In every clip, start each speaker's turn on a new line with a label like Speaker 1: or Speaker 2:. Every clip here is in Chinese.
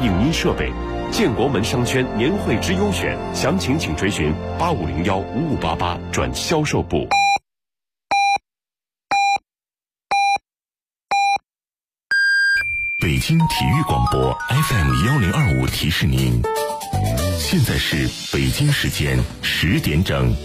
Speaker 1: 影音设备。建国门商圈年会之优选，详情请垂询85015588转销售部。
Speaker 2: 北京体育广播 FM1025提示您，现在是北京时间10点整。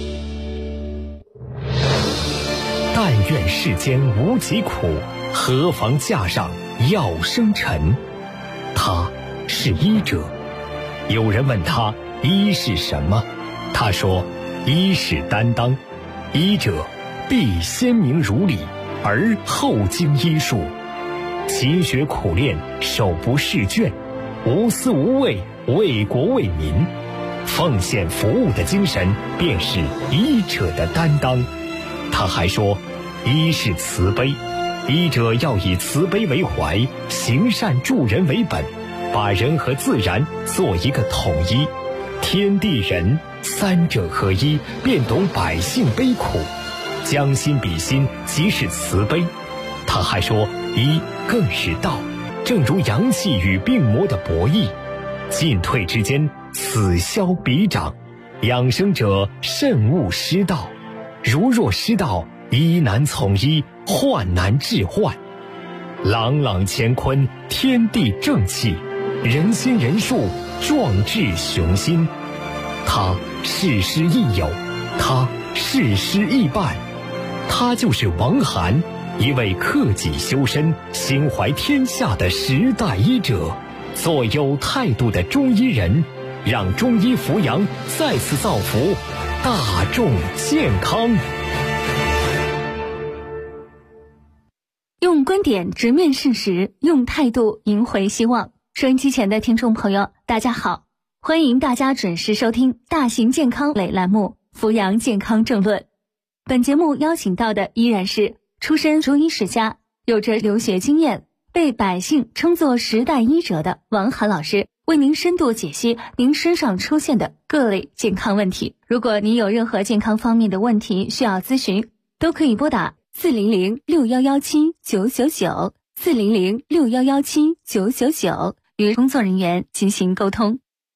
Speaker 3: 但愿世间无疾苦，何妨架上药生尘。他是医者。有人问他医是什么，他说医是担当，医者必先明如理，而后经医术，勤学苦练，手不释卷，无私无畏，为国为民，奉献服务的精神便是医者的担当。他还说医是慈悲，医者要以慈悲为怀，行善助人为本，把人和自然做一个统一，天地人三者合一，便懂百姓悲苦，将心比心，即是慈悲。他还说医更是道，正如阳气与病魔的博弈，进退之间，此消彼长，养生者慎勿失道，如若失道，医难从医，患难治患。朗朗乾坤，天地正气，人心人术，壮志雄心。他事师亦友，他事师亦伴，他就是王涵，一位克己修身、心怀天下的时代医者，做有态度的中医人，让中医扶阳再次造福大众健康。
Speaker 4: 用观点直面事实，用态度赢回希望。收音机前的听众朋友，大家好，欢迎大家准时收听大型健康类栏目《扶阳健康政论》。本节目邀请到的依然是出身中医世家，有着留学经验，被百姓称作时代医者的王涵老师，为您深度解析您身上出现的各类健康问题。如果您有任何健康方面的问题需要咨询，都可以拨打400617999 400617999与工作人员进行沟通。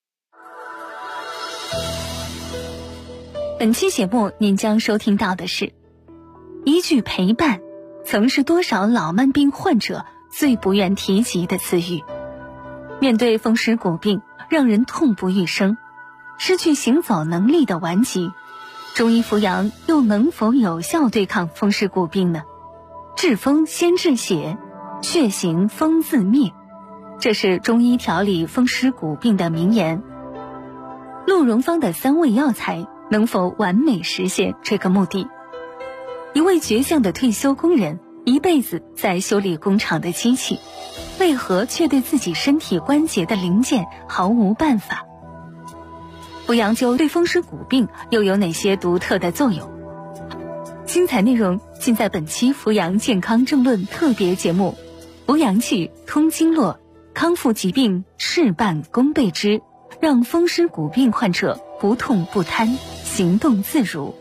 Speaker 4: 本期节目您将收听到的是一句陪伴，曾是多少老慢病患者最不愿提及的词语。面对风湿骨病让人痛不欲生，失去行走能力的顽疾，中医扶阳又能否有效对抗风湿骨病呢？治风先治血，血行风自灭，这是中医调理风湿骨病的名言。陆荣芳的3味药材能否完美实现这个目的？一位倔强的退休工人，一辈子在修理工厂的机器，为何却对自己身体关节的零件毫无办法？扶阳灸对风湿骨病又有哪些独特的作用？精彩内容尽在本期扶阳健康政论特别节目，扶阳气通经络，康复疾病事半功倍之，让风湿骨病患者不痛不瘫，行动自如。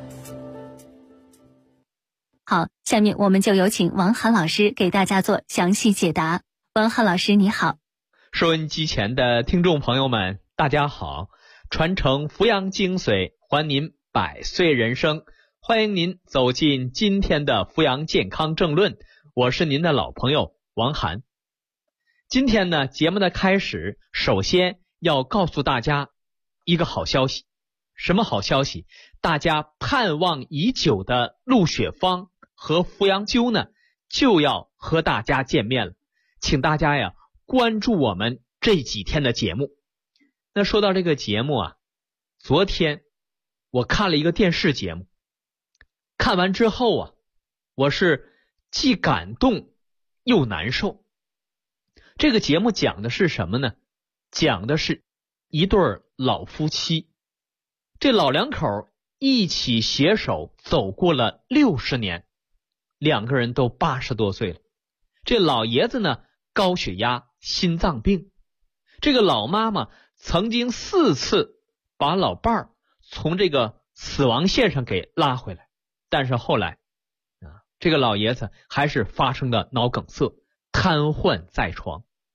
Speaker 4: 好，下面我们就有请王涵老师给大家做详细解答。王涵老师你好。
Speaker 5: 收音机前的听众朋友们大家好，传承扶阳精髓，还您100岁人生，欢迎您走进今天的扶阳健康政论，我是您的老朋友王涵。今天呢，节目的开始，首先要告诉大家一个好消息。什么好消息？大家盼望已久的鹿血芳和扶阳灸呢，就要和大家见面了，请大家呀关注我们这几天的节目。那说到这个节目啊，昨天我看了一个电视节目，看完之后啊，我是既感动又难受。这个节目讲的是什么呢？讲的是一对老夫妻，这老两口一起携手走过了60年，两个人都80多岁了。这老爷子呢，高血压、心脏病，这个老妈妈曾经4次把老伴儿从这个死亡线上给拉回来，但是后来这个老爷子还是发生了脑梗塞，瘫痪在床。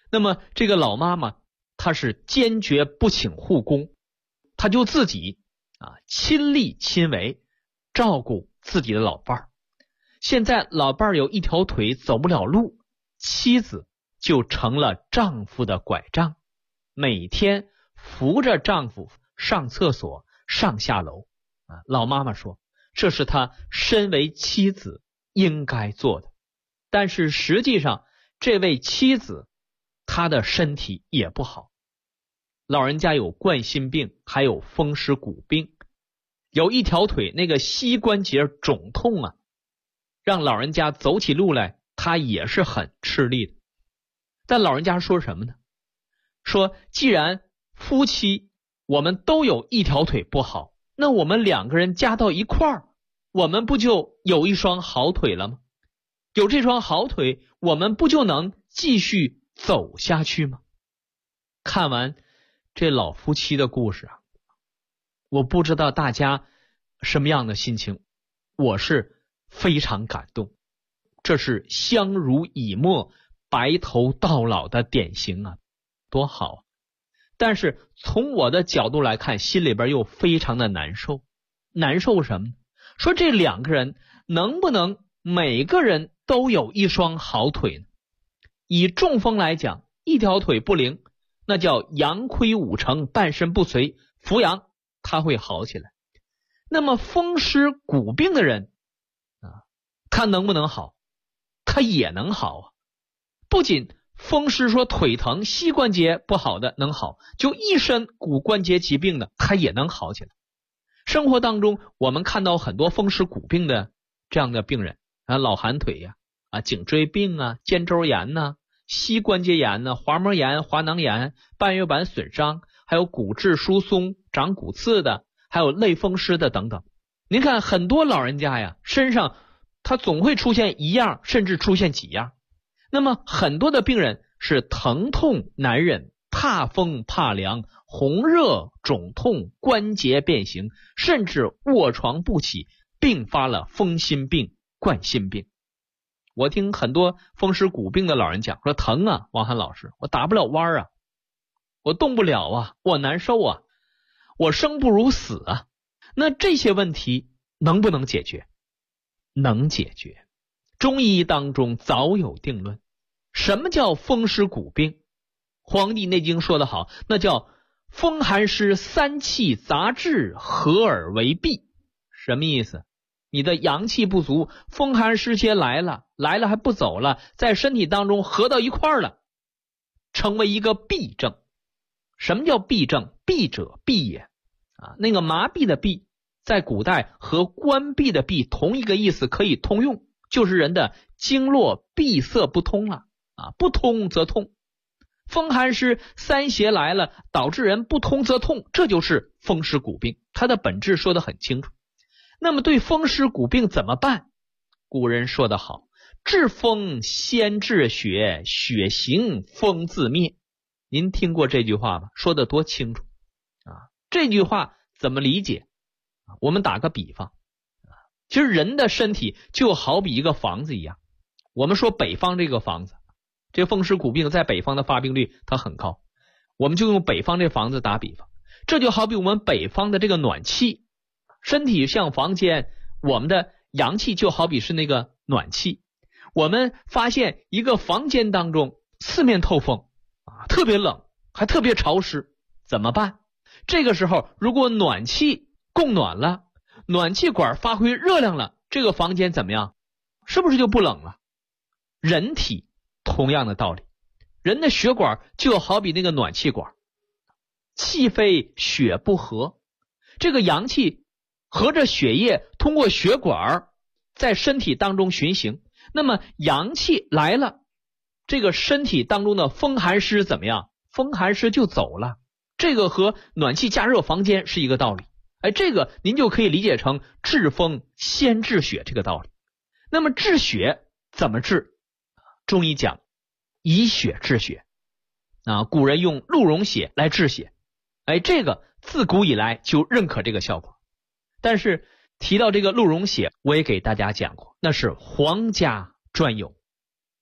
Speaker 5: 那么这个老妈妈她是坚决不请护工，她就自己亲力亲为照顾自己的老伴儿。现在老伴儿有一条腿走不了路，妻子就成了丈夫的拐杖，每天扶着丈夫上厕所上下楼。老妈妈说这是她身为妻子应该做的。但是实际上这位妻子她的身体也不好，老人家有冠心病，还有风湿骨病，有一条腿那个膝关节肿痛让老人家走起路来他也是很吃力的。但老人家说什么呢？说既然夫妻我们都有一条腿不好，那我们两个人加到一块儿，我们不就有一双好腿了吗？有这双好腿，我们不就能继续走下去吗？看完这老夫妻的故事我不知道大家什么样的心情，我是非常感动。这是相濡以沫白头到老的典型多好。但是从我的角度来看，心里边又非常的难受。难受什么呢？说这两个人能不能每个人都有一双好腿呢？以中风来讲，一条腿不灵，那叫阳亏五成，半身不遂，扶阳他会好起来。那么风湿骨病的人他能不能好？他也能好不仅风湿说腿疼膝关节不好的能好，就一身骨关节疾病的他也能好起来。生活当中我们看到很多风湿骨病的这样的病人老寒腿颈椎病肩周炎膝关节炎滑膜炎滑囊炎半月板损伤，还有骨质疏松长骨刺的，还有类风湿的等等。您看很多老人家身上他总会出现一样甚至出现几样。那么很多的病人是疼痛难忍，怕风怕凉，红热肿痛，关节变形，甚至卧床不起，并发了风心病冠心病。我听很多风湿骨病的老人讲说疼王涵老师，我打不了弯我动不了我难受我生不如死那这些问题能不能解决？能解决。中医当中早有定论。什么叫风湿骨病？黄帝内经说得好，那叫风寒湿三气杂至，合而为痹。什么意思？你的阳气不足，风寒湿邪来了还不走了，在身体当中合到一块儿了，成为一个痹症。什么叫痹症？痹者闭也那个麻痹的痹在古代和关闭的闭同一个意思，可以通用，就是人的经络闭塞不通了不通则痛。风寒湿三邪来了，导致人不通则痛，这就是风湿骨病，它的本质说得很清楚。那么对风湿骨病怎么办？古人说得好，治风先治血，血行风自灭。您听过这句话吗？说得多清楚这句话怎么理解？我们打个比方其实人的身体就好比一个房子一样。我们说北方这个房子，这风湿骨病在北方的发病率它很高，我们就用北方这房子打比方。这就好比我们北方的这个暖气，身体像房间，我们的阳气就好比是那个暖气。我们发现一个房间当中四面透风特别冷还特别潮湿，怎么办？这个时候如果暖气供暖了，暖气管发挥热量了，这个房间怎么样？是不是就不冷了？人体同样的道理，人的血管就好比那个暖气管，气非血不和，这个阳气和着血液通过血管在身体当中循行，那么阳气来了，这个身体当中的风寒湿怎么样？风寒湿就走了。这个和暖气加热房间是一个道理。这个您就可以理解成治风先治血这个道理。那么治血怎么治？中医讲以血治血古人用鹿茸血来治血，这个自古以来就认可这个效果。但是提到这个鹿茸血，我也给大家讲过，那是皇家专有。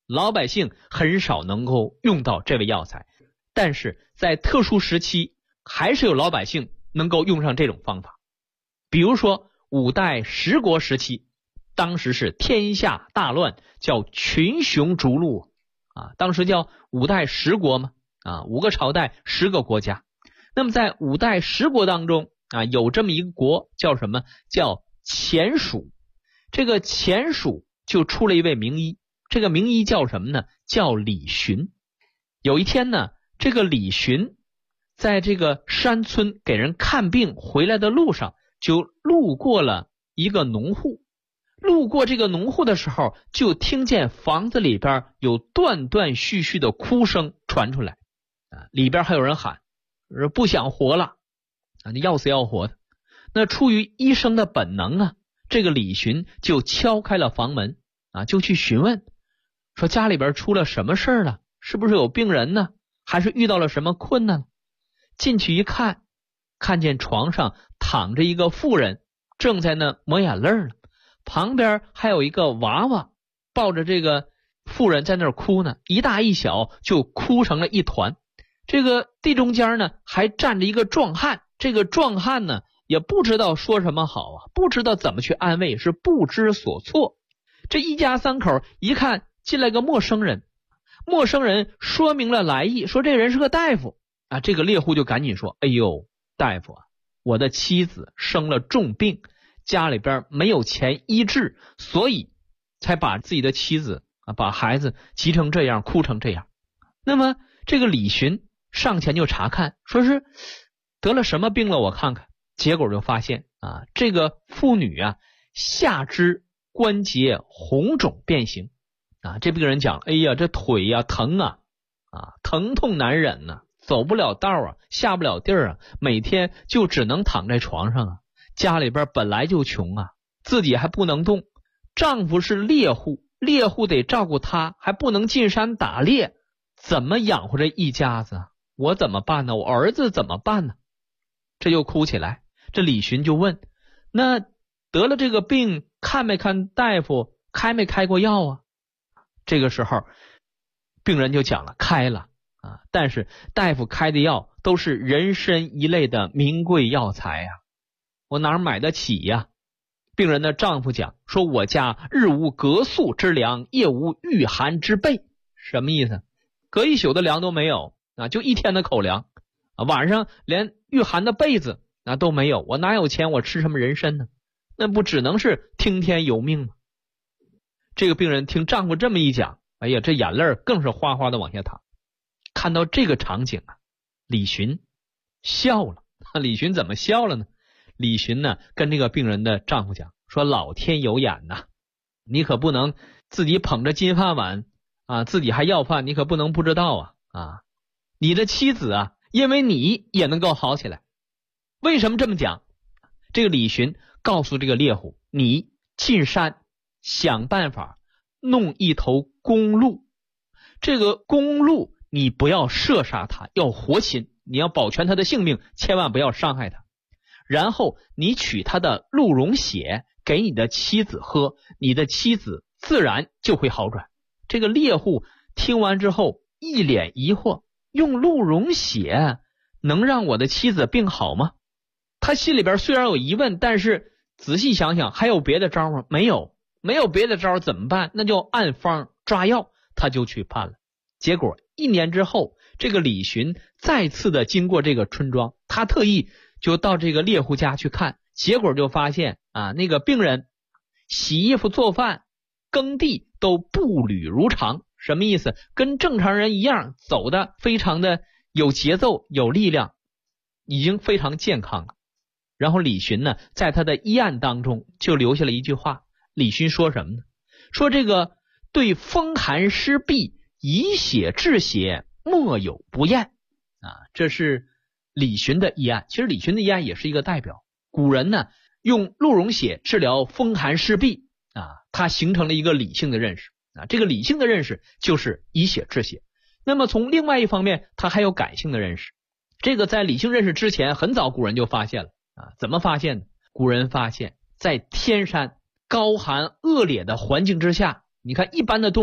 Speaker 5: 老百姓很少能够用到这味药材，但是在特殊时期还是有老百姓能够用上这种方法。比如说五代十国时期，当时是天下大乱，叫群雄逐鹿啊，当时叫五代十国嘛啊，5个朝代10个国家。那么在五代十国当中啊，有这么一个国叫什么？叫前蜀。这个前蜀就出了一位名医，这个名医叫什么呢？叫李寻。有一天呢，这个李寻在这个山村给人看病回来的路上，就路过了一个农户。路过这个农户的时候，就听见房子里边有断断续续的哭声传出来啊，里边还有人喊说不想活了啊，你要死要活的。那出于医生的本能啊，这个李寻就敲开了房门啊，就去询问说家里边出了什么事儿了，是不是有病人呢，还是遇到了什么困难？进去一看，看见床上躺着一个妇人，正在那抹眼泪呢，旁边还有一个娃娃抱着这个妇人在那儿哭呢，一大一小就哭成了一团。这个地中间呢还站着一个壮汉，这个壮汉呢也不知道说什么好啊，不知道怎么去安慰，是不知所措。这一家三口一看进来个陌生人，陌生人说明了来意，说这人是个大夫啊。这个猎户就赶紧说，哎呦大夫啊，我的妻子生了重病，家里边没有钱医治，所以才把自己的妻子啊，把孩子急成这样，哭成这样。那么这个李寻上前就查看，说是得了什么病了我看看。结果就发现啊，这个妇女啊下肢关节红肿变形啊。这病人讲，哎呀这腿呀疼啊，疼痛难忍呐，走不了道啊，下不了地儿啊，每天就只能躺在床上啊。家里边本来就穷啊，自己还不能动，丈夫是猎户，猎户得照顾她，还不能进山打猎，怎么养活这一家子啊？我怎么办呢？我儿子怎么办呢？这就哭起来。这李寻就问，那得了这个病看没看大夫，开没开过药啊？这个时候病人就讲了，开了啊，但是大夫开的药都是人参一类的名贵药材啊，我哪买得起呀？病人的丈夫讲说，我家日无隔宿之粮，夜无御寒之备。什么意思？隔一宿的粮都没有啊，就一天的口粮啊，晚上连御寒的被子都没有，我哪有钱，我吃什么人参呢？那不只能是听天由命吗？这个病人听丈夫这么一讲，哎呀，这眼泪更是哗哗的往下淌。看到这个场景啊，李寻笑了。李寻怎么笑了呢？李寻呢跟这个病人的丈夫讲说，老天有眼呐，你可不能自己捧着金饭碗啊，自己还要饭，你可不能不知道啊，你的妻子啊，因为你也能够好起来。为什么这么讲？这个李寻告诉这个猎户，你进山想办法弄一头公鹿，这个公鹿你不要射杀它，要活擒，你要保全它的性命，千万不要伤害它。然后你取它的鹿茸血给你的妻子喝，你的妻子自然就会好转。这个猎户听完之后一脸疑惑，用鹿茸血能让我的妻子病好吗？他心里边虽然有疑问，但是仔细想想还有别的招吗？没有别的招怎么办？那就按方抓药，他就去办了。结果1年之后，这个李寻再次的经过这个村庄，他特意就到这个猎户家去看，结果就发现啊，那个病人洗衣服做饭耕地都步履如常。什么意思？跟正常人一样，走的非常的有节奏有力量，已经非常健康了。然后李寻呢在他的医案当中就留下了一句话，李寻说什么呢？说这个对风寒湿痹以血治血，莫有不验啊。这是李寻的医案。其实李寻的医案也是一个代表，古人呢用鹿茸血治疗风寒湿痹啊，它形成了一个理性的认识啊。这个理性的认识就是以血治血。那么从另外一方面，它还有感性的认识。这个在理性认识之前，很早古人就发现了啊。怎么发现呢？古人发现在天山高寒恶劣的环境之下，你看一般的动物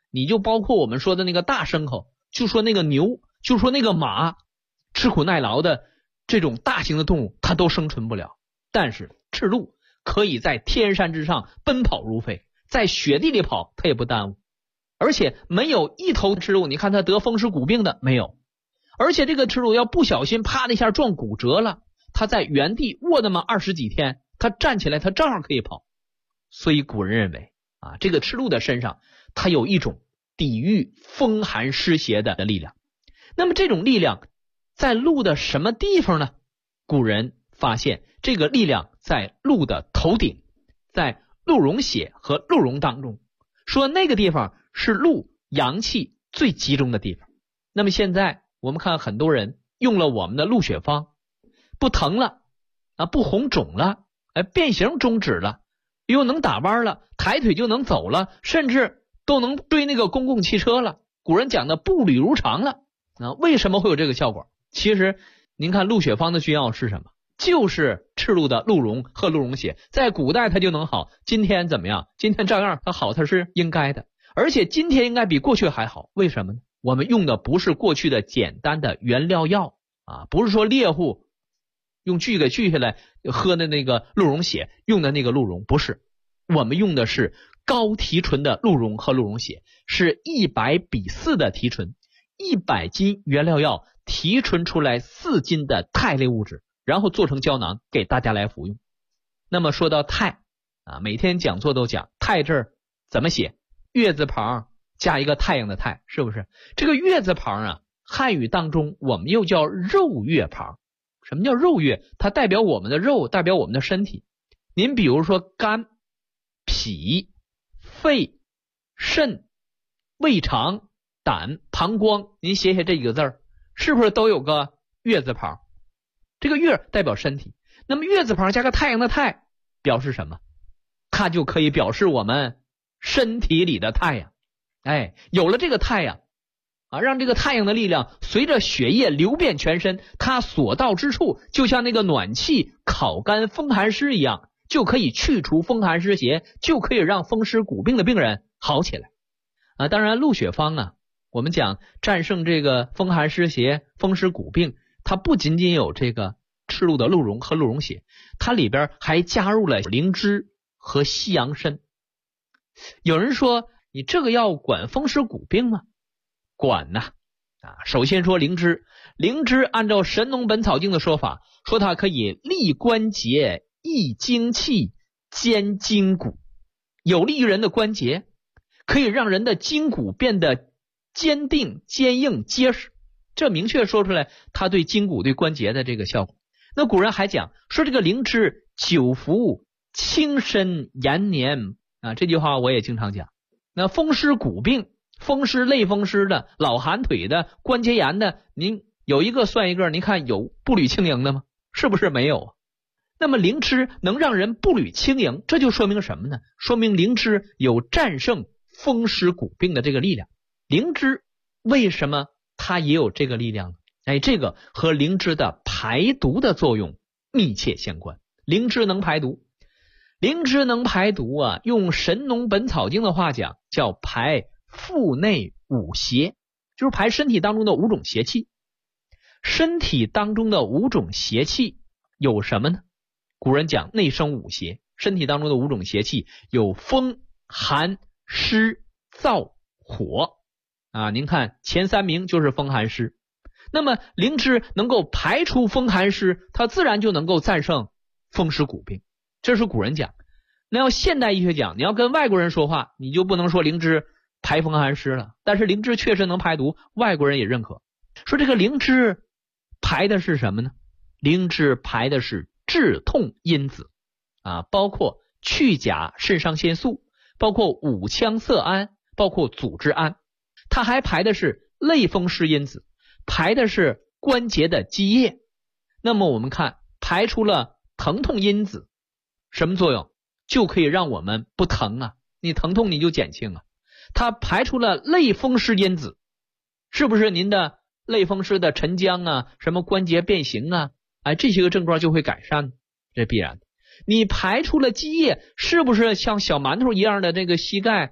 Speaker 5: 你就包括我们说的那个大牲口，就说那个牛，就说那个马，吃苦耐劳的这种大型的动物，它都生存不了。但是赤鹿可以在天山之上奔跑如飞，在雪地里跑它也不耽误，而且没有一头赤鹿你看它得风湿骨病的没有。而且这个赤鹿要不小心啪的一下撞骨折了，它在原地卧那么20几天，它站起来它正好可以跑。所以古人认为这个赤鹿的身上它有一种抵御风寒湿邪的力量。那么这种力量在鹿的什么地方呢？古人发现这个力量在鹿的头顶，在鹿茸血和鹿茸当中，说那个地方是鹿阳气最集中的地方。那么现在我们看很多人用了我们的鹿血方，不疼了不红肿了，变形终止了，又能打弯了，抬腿就能走了，甚至都能追那个公共汽车了。古人讲的步履如常了为什么会有这个效果？其实您看鹿血方的君药是什么？就是赤鹿的鹿茸和鹿茸血，在古代它就能好，今天怎么样？今天照样它好，它是应该的，而且今天应该比过去还好。为什么呢？我们用的不是过去的简单的原料药不是说猎户用锯给锯下来喝的那个鹿茸血，用的那个鹿茸，不是，我们用的是高提纯的鹿茸和鹿茸血，是100比4的提纯，100斤原料药提纯出来4斤的肽类物质，然后做成胶囊给大家来服用。那么说到肽每天讲座都讲肽这儿怎么写，月字旁加一个太阳的太，是不是？这个月字旁汉语当中我们又叫肉月旁。什么叫肉月？它代表我们的肉，代表我们的身体。您比如说肝、脾、肺、肾、胃肠、胆、膀胱，您写写这几个字儿，是不是都有个月字旁？这个月代表身体，那么月字旁加个太阳的太表示什么？它就可以表示我们身体里的太阳。有了这个太阳让这个太阳的力量随着血液流遍全身，它所到之处就像那个暖气烤干风寒湿一样，就可以去除风寒湿邪，就可以让风湿骨病的病人好起来当然鹿血方我们讲战胜这个风寒湿邪风湿骨病，它不仅仅有这个赤鹿的鹿茸和鹿茸血，它里边还加入了灵芝和西洋参。有人说你这个药管风湿骨病吗？管首先说灵芝，灵芝按照《神农本草经》的说法，说它可以利关节、益精气、坚筋骨，有利于人的关节，可以让人的筋骨变得坚定、坚硬、结实。这明确说出来它对筋骨对关节的这个效果。那古人还讲说这个灵芝久服轻身延年这句话我也经常讲。那风湿骨病、风湿类风湿的、老寒腿的、关节炎的，您有一个算一个，您看有步履轻盈的吗？是不是没有那么灵芝能让人步履轻盈，这就说明什么呢？说明灵芝有战胜风湿骨病的这个力量。灵芝为什么它也有这个力量呢？这个和灵芝的排毒的作用密切相关。灵芝能排毒，灵芝能排毒用《神农本草经》的话讲，叫排腹内5邪，就是排身体当中的5种邪气。身体当中的5种邪气有什么呢？古人讲内生5邪，身体当中的5种邪气有风、寒、湿、燥、火您看前3名就是风寒湿。那么灵芝能够排除风寒湿，它自然就能够战胜风湿骨病，这是古人讲。那要现代医学讲，你要跟外国人说话，你就不能说灵芝排风寒湿了，但是灵芝确实能排毒，外国人也认可。说这个灵芝排的是什么呢？灵芝排的是治痛因子包括去甲肾上腺素，包括五羟色胺，包括组织胺。它还排的是类风湿因子，排的是关节的积液。那么我们看排出了疼痛因子，什么作用？就可以让我们不疼你疼痛你就减轻它排出了类风湿因子，是不是您的类风湿的沉僵什么关节变形这些个症状就会改善，这必然的。你排出了积液，是不是像小馒头一样的这个膝盖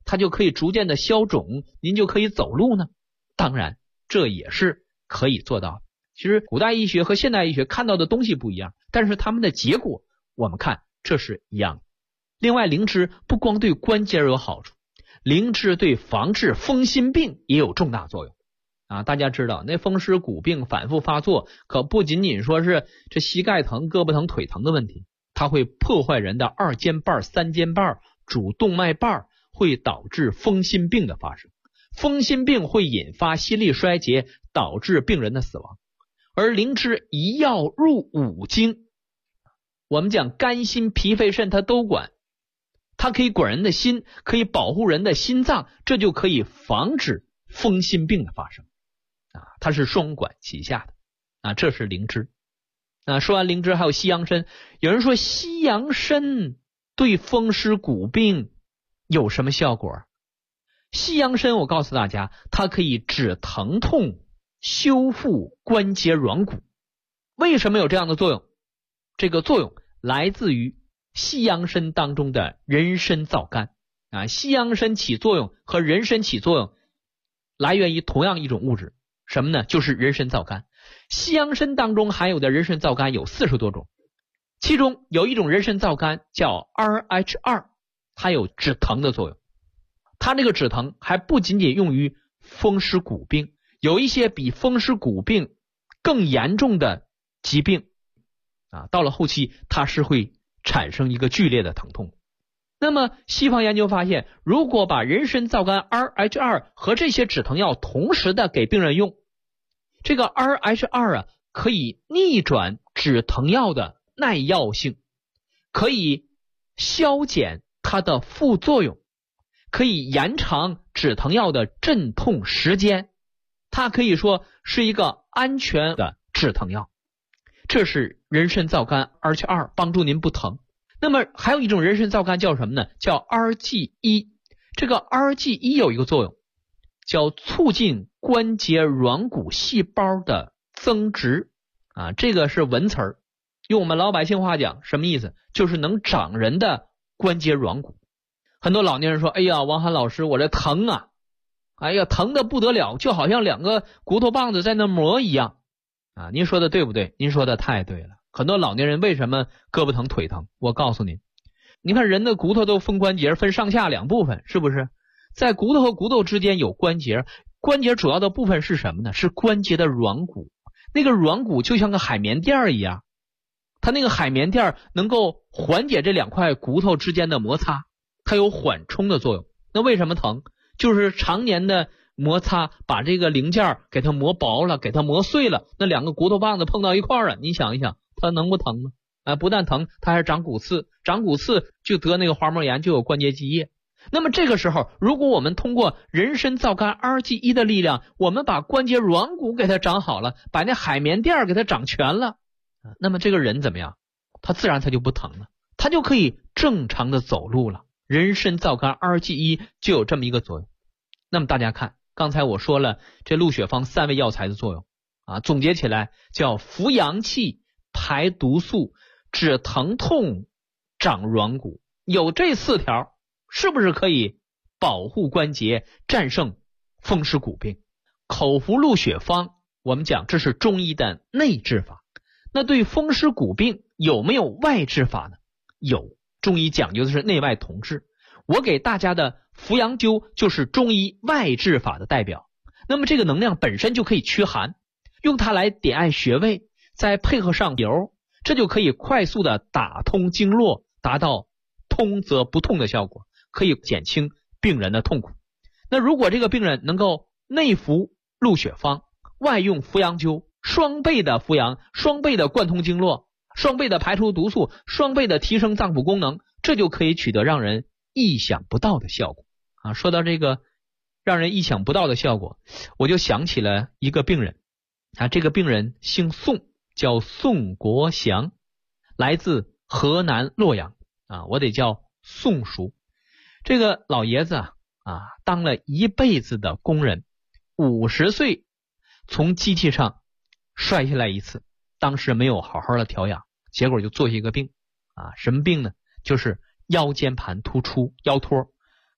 Speaker 5: 它就可以逐渐的消肿，您就可以走路呢？当然，这也是可以做到的。其实古代医学和现代医学看到的东西不一样，但是他们的结果我们看这是一样的。另外，灵芝不光对关节有好处，灵芝对防治风心病也有重大作用啊！大家知道，那风湿骨病反复发作，可不仅仅说是这膝盖疼、胳膊疼、腿疼的问题，它会破坏人的二尖瓣、三尖瓣、主动脉瓣，会导致风心病的发生。风心病会引发心力衰竭，导致病人的死亡。而灵芝一药入五经，我们讲肝心脾肺肾它都管，它可以管人的心，可以保护人的心脏，这就可以防止风心病的发生啊，它是双管齐下的啊，这是灵芝。说完灵芝，还有西洋参。有人说西洋参对风湿骨病有什么效果？西洋参我告诉大家，它可以止疼痛，修复关节软骨。为什么有这样的作用？这个作用来自于西洋参当中的人参皂苷啊。西洋参起作用和人参起作用来源于同样一种物质，什么呢？就是人参皂苷。西洋参当中含有的人参皂苷有40多种，其中有一种人参皂苷叫 RH2， 它有止疼的作用。它这个止疼还不仅仅用于风湿骨病，有一些比风湿骨病更严重的疾病啊，到了后期它是会产生一个剧烈的疼痛。那么西方研究发现，如果把人参皂苷 RH2 和这些止疼药同时的给病人用，这个 RH2 啊可以逆转止疼药的耐药性，可以消减它的副作用，可以延长止疼药的镇痛时间，它可以说是一个安全的止疼药。这是人参皂苷 RH2， 帮助您不疼。那么还有一种人参皂苷叫什么呢？叫 RG1。 这个 RG1 有一个作用，叫促进关节软骨细胞的增殖啊，这个是文词儿，用我们老百姓话讲什么意思？就是能长人的关节软骨。很多老年人说，哎呀，王涵老师，我这疼啊，哎呀，疼得不得了，就好像两个骨头棒子在那磨一样啊。您说的对不对？您说的太对了。很多老年人为什么胳膊疼腿疼？我告诉您，你看人的骨头都分关节，分上下两部分，是不是？在骨头和骨头之间有关节，关节主要的部分是什么呢？是关节的软骨。那个软骨就像个海绵垫一样，它那个海绵垫能够缓解这两块骨头之间的摩擦，它有缓冲的作用。那为什么疼？就是常年的摩擦把这个零件给它磨薄了，给它磨碎了，那两个骨头棒子碰到一块儿了，你想一想它能不疼吗？不但疼，它还长骨刺，长骨刺就得那个滑膜炎，就有关节积液。那么这个时候，如果我们通过人参皂苷 RG1 的力量，我们把关节软骨给它长好了，把那海绵垫给它长全了，那么这个人怎么样？他自然他就不疼了，他就可以正常的走路了。人参皂苷 RG1 就有这么一个作用。那么大家看，刚才我说了这鹿血芳3味药材的作用啊，总结起来叫扶阳气、排毒素、止疼痛、长软骨。有这4条，是不是可以保护关节，战胜风湿骨病？口服鹿血芳，我们讲这是中医的内治法。那对风湿骨病有没有外治法呢？有，中医讲究的是内外同治。我给大家的扶阳灸就是中医外治法的代表。那么这个能量本身就可以驱寒，用它来点按穴位，再配合上油，这就可以快速的打通经络，达到通则不痛的效果，可以减轻病人的痛苦。那如果这个病人能够内服鹿血芳，外用扶阳灸，双倍的扶阳，双倍的贯通经络，双倍的排除毒素，双倍的提升脏腑功能，这就可以取得让人意想不到的效果啊！说到这个让人意想不到的效果，我就想起了一个病人啊，这个病人姓宋，叫宋国祥，来自河南洛阳啊，我得叫宋叔。这个老爷子当了一辈子的工人，50岁从机器上摔下来一次，当时没有好好的调养，结果就做下一个病啊，什么病呢？就是腰间盘突出，腰托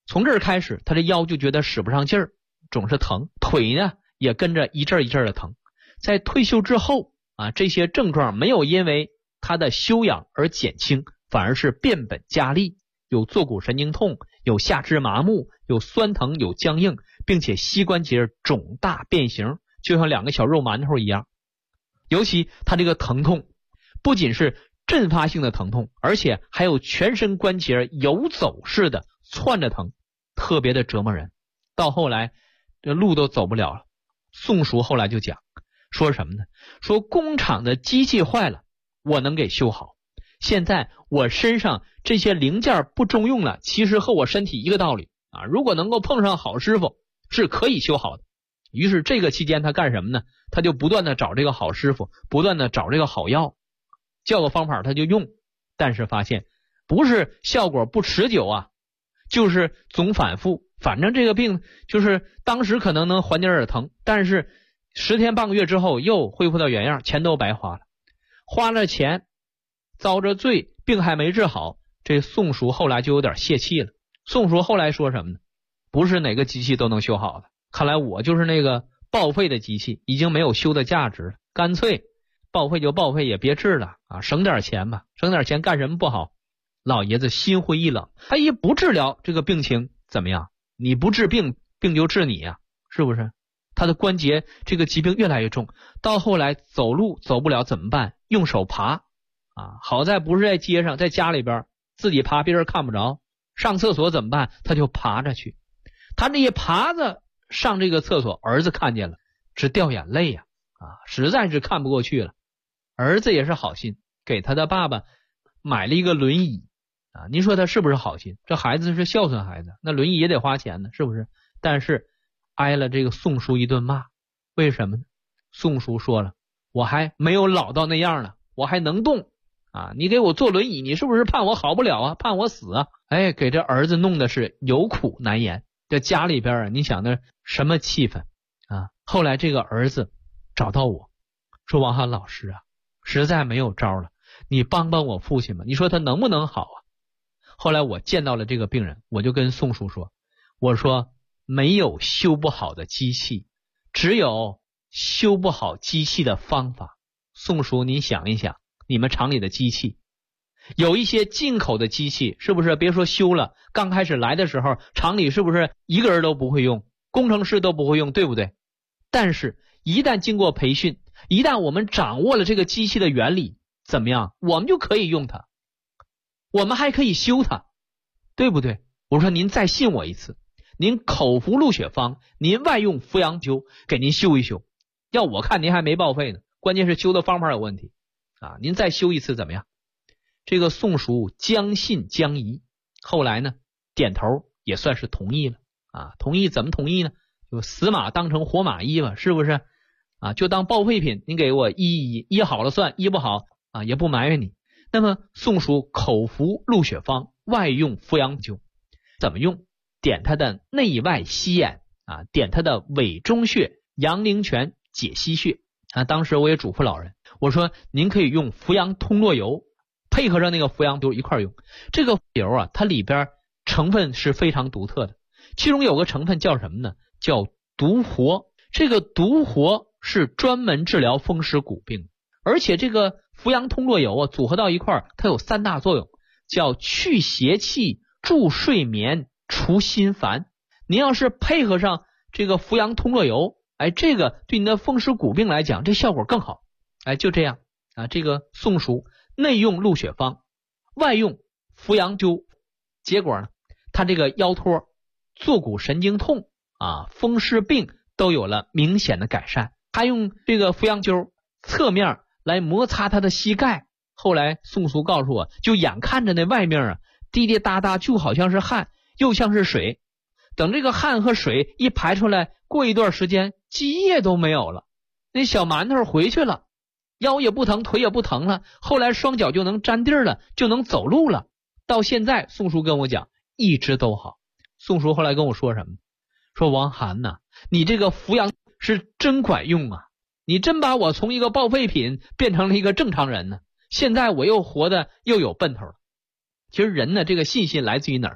Speaker 5: 从这儿开始，他这腰就觉得使不上劲儿，总是疼，腿呢也跟着一阵一阵的疼。在退休之后这些症状没有因为他的休养而减轻，反而是变本加厉，有坐骨神经痛，有下肢麻木，有酸疼，有僵硬，并且膝关节肿大变形，就像2个小肉馒头一样。尤其他这个疼痛不仅是阵发性的疼痛，而且还有全身关节游走式的窜着疼，特别的折磨人。到后来这路都走不了了。宋叔后来就讲说什么呢？说工厂的机器坏了，我能给修好，现在我身上这些零件不中用了，其实和我身体一个道理如果能够碰上好师傅是可以修好的。于是这个期间他干什么呢？他就不断的找这个好师傅，不断的找这个好药，叫个方法他就用，但是发现不是效果不持久就是总反复。反正这个病就是当时可能能缓点疼，但是10天半个月之后又恢复到原样，钱都白花了，花了钱遭着罪，病还没治好。这宋叔后来就有点泄气了。宋叔后来说什么呢？不是哪个机器都能修好的，看来我就是那个报废的机器，已经没有修的价值了，干脆报废就报废，也别治了省点钱吧。省点钱干什么不好？老爷子心灰意冷，他一不治疗这个病情怎么样？你不治病，病就治你是不是？他的关节这个疾病越来越重，到后来走路走不了怎么办？用手爬好在不是在街上，在家里边自己爬，别人看不着。上厕所怎么办？他就爬着去。他这一爬着上这个厕所，儿子看见了，直掉眼泪实在是看不过去了。儿子也是好心，给他的爸爸买了一个轮椅您说他是不是好心？这孩子是孝顺孩子，那轮椅也得花钱呢，是不是？但是挨了这个宋叔一顿骂。为什么呢？宋叔说了，我还没有老到那样呢，我还能动你给我坐轮椅，你是不是盼我好不了盼我死给这儿子弄的是有苦难言。这家里边你想的什么气氛后来这个儿子找到我说，王涵老师实在没有招了，你帮帮我父亲吧，你说他能不能好后来我见到了这个病人，我就跟宋叔说，我说没有修不好的机器，只有修不好机器的方法。宋叔您想一想，你们厂里的机器有一些进口的机器，是不是别说修了，刚开始来的时候厂里是不是一个人都不会用，工程师都不会用，对不对？但是一旦经过培训，一旦我们掌握了这个机器的原理，怎么样？我们就可以用它，我们还可以修它，对不对？我说您再信我一次，您口服鹿血芳，您外用扶阳灸，给您修一修。要我看您还没报废呢，关键是修的方法有问题您再修一次怎么样？这个宋叔将信将疑，后来呢点头也算是同意了同意怎么同意呢？就死马当成活马医吧，是不是就当报废品，您给我医好了算，医不好也不埋怨你。那么宋叔口服鹿血芳，外用扶阳灸，怎么用？点他的内外膝眼点他的委中穴、阳陵泉、解溪穴当时我也嘱咐老人，我说您可以用扶阳通络油，配合上那个扶阳灸一块用。这个油它里边成分是非常独特的，其中有个成分叫什么呢？叫独活。这个独活是专门治疗风湿骨病，而且这个扶阳通络油组合到一块它有3大作用，叫去邪气、助睡眠、除心烦。您要是配合上这个扶阳通络油，这个对您的风湿骨病来讲，这效果更好。就这样这个宋叔内用鹿血芳，外用扶阳灸，结果呢，他这个腰托、坐骨神经痛风湿病都有了明显的改善。他用这个扶阳灸侧面来摩擦他的膝盖，后来宋叔告诉我，就眼看着那外面滴滴答答，就好像是汗，又像是水。等这个汗和水一排出来，过一段时间积液都没有了，那小馒头回去了，腰也不疼，腿也不疼了，后来双脚就能沾地了，就能走路了。到现在宋叔跟我讲一直都好。宋叔后来跟我说什么？说王涵你这个扶阳是真管用你真把我从一个报废品变成了一个正常人现在我又活得又有奔头了。其实人呢，这个信心来自于哪儿？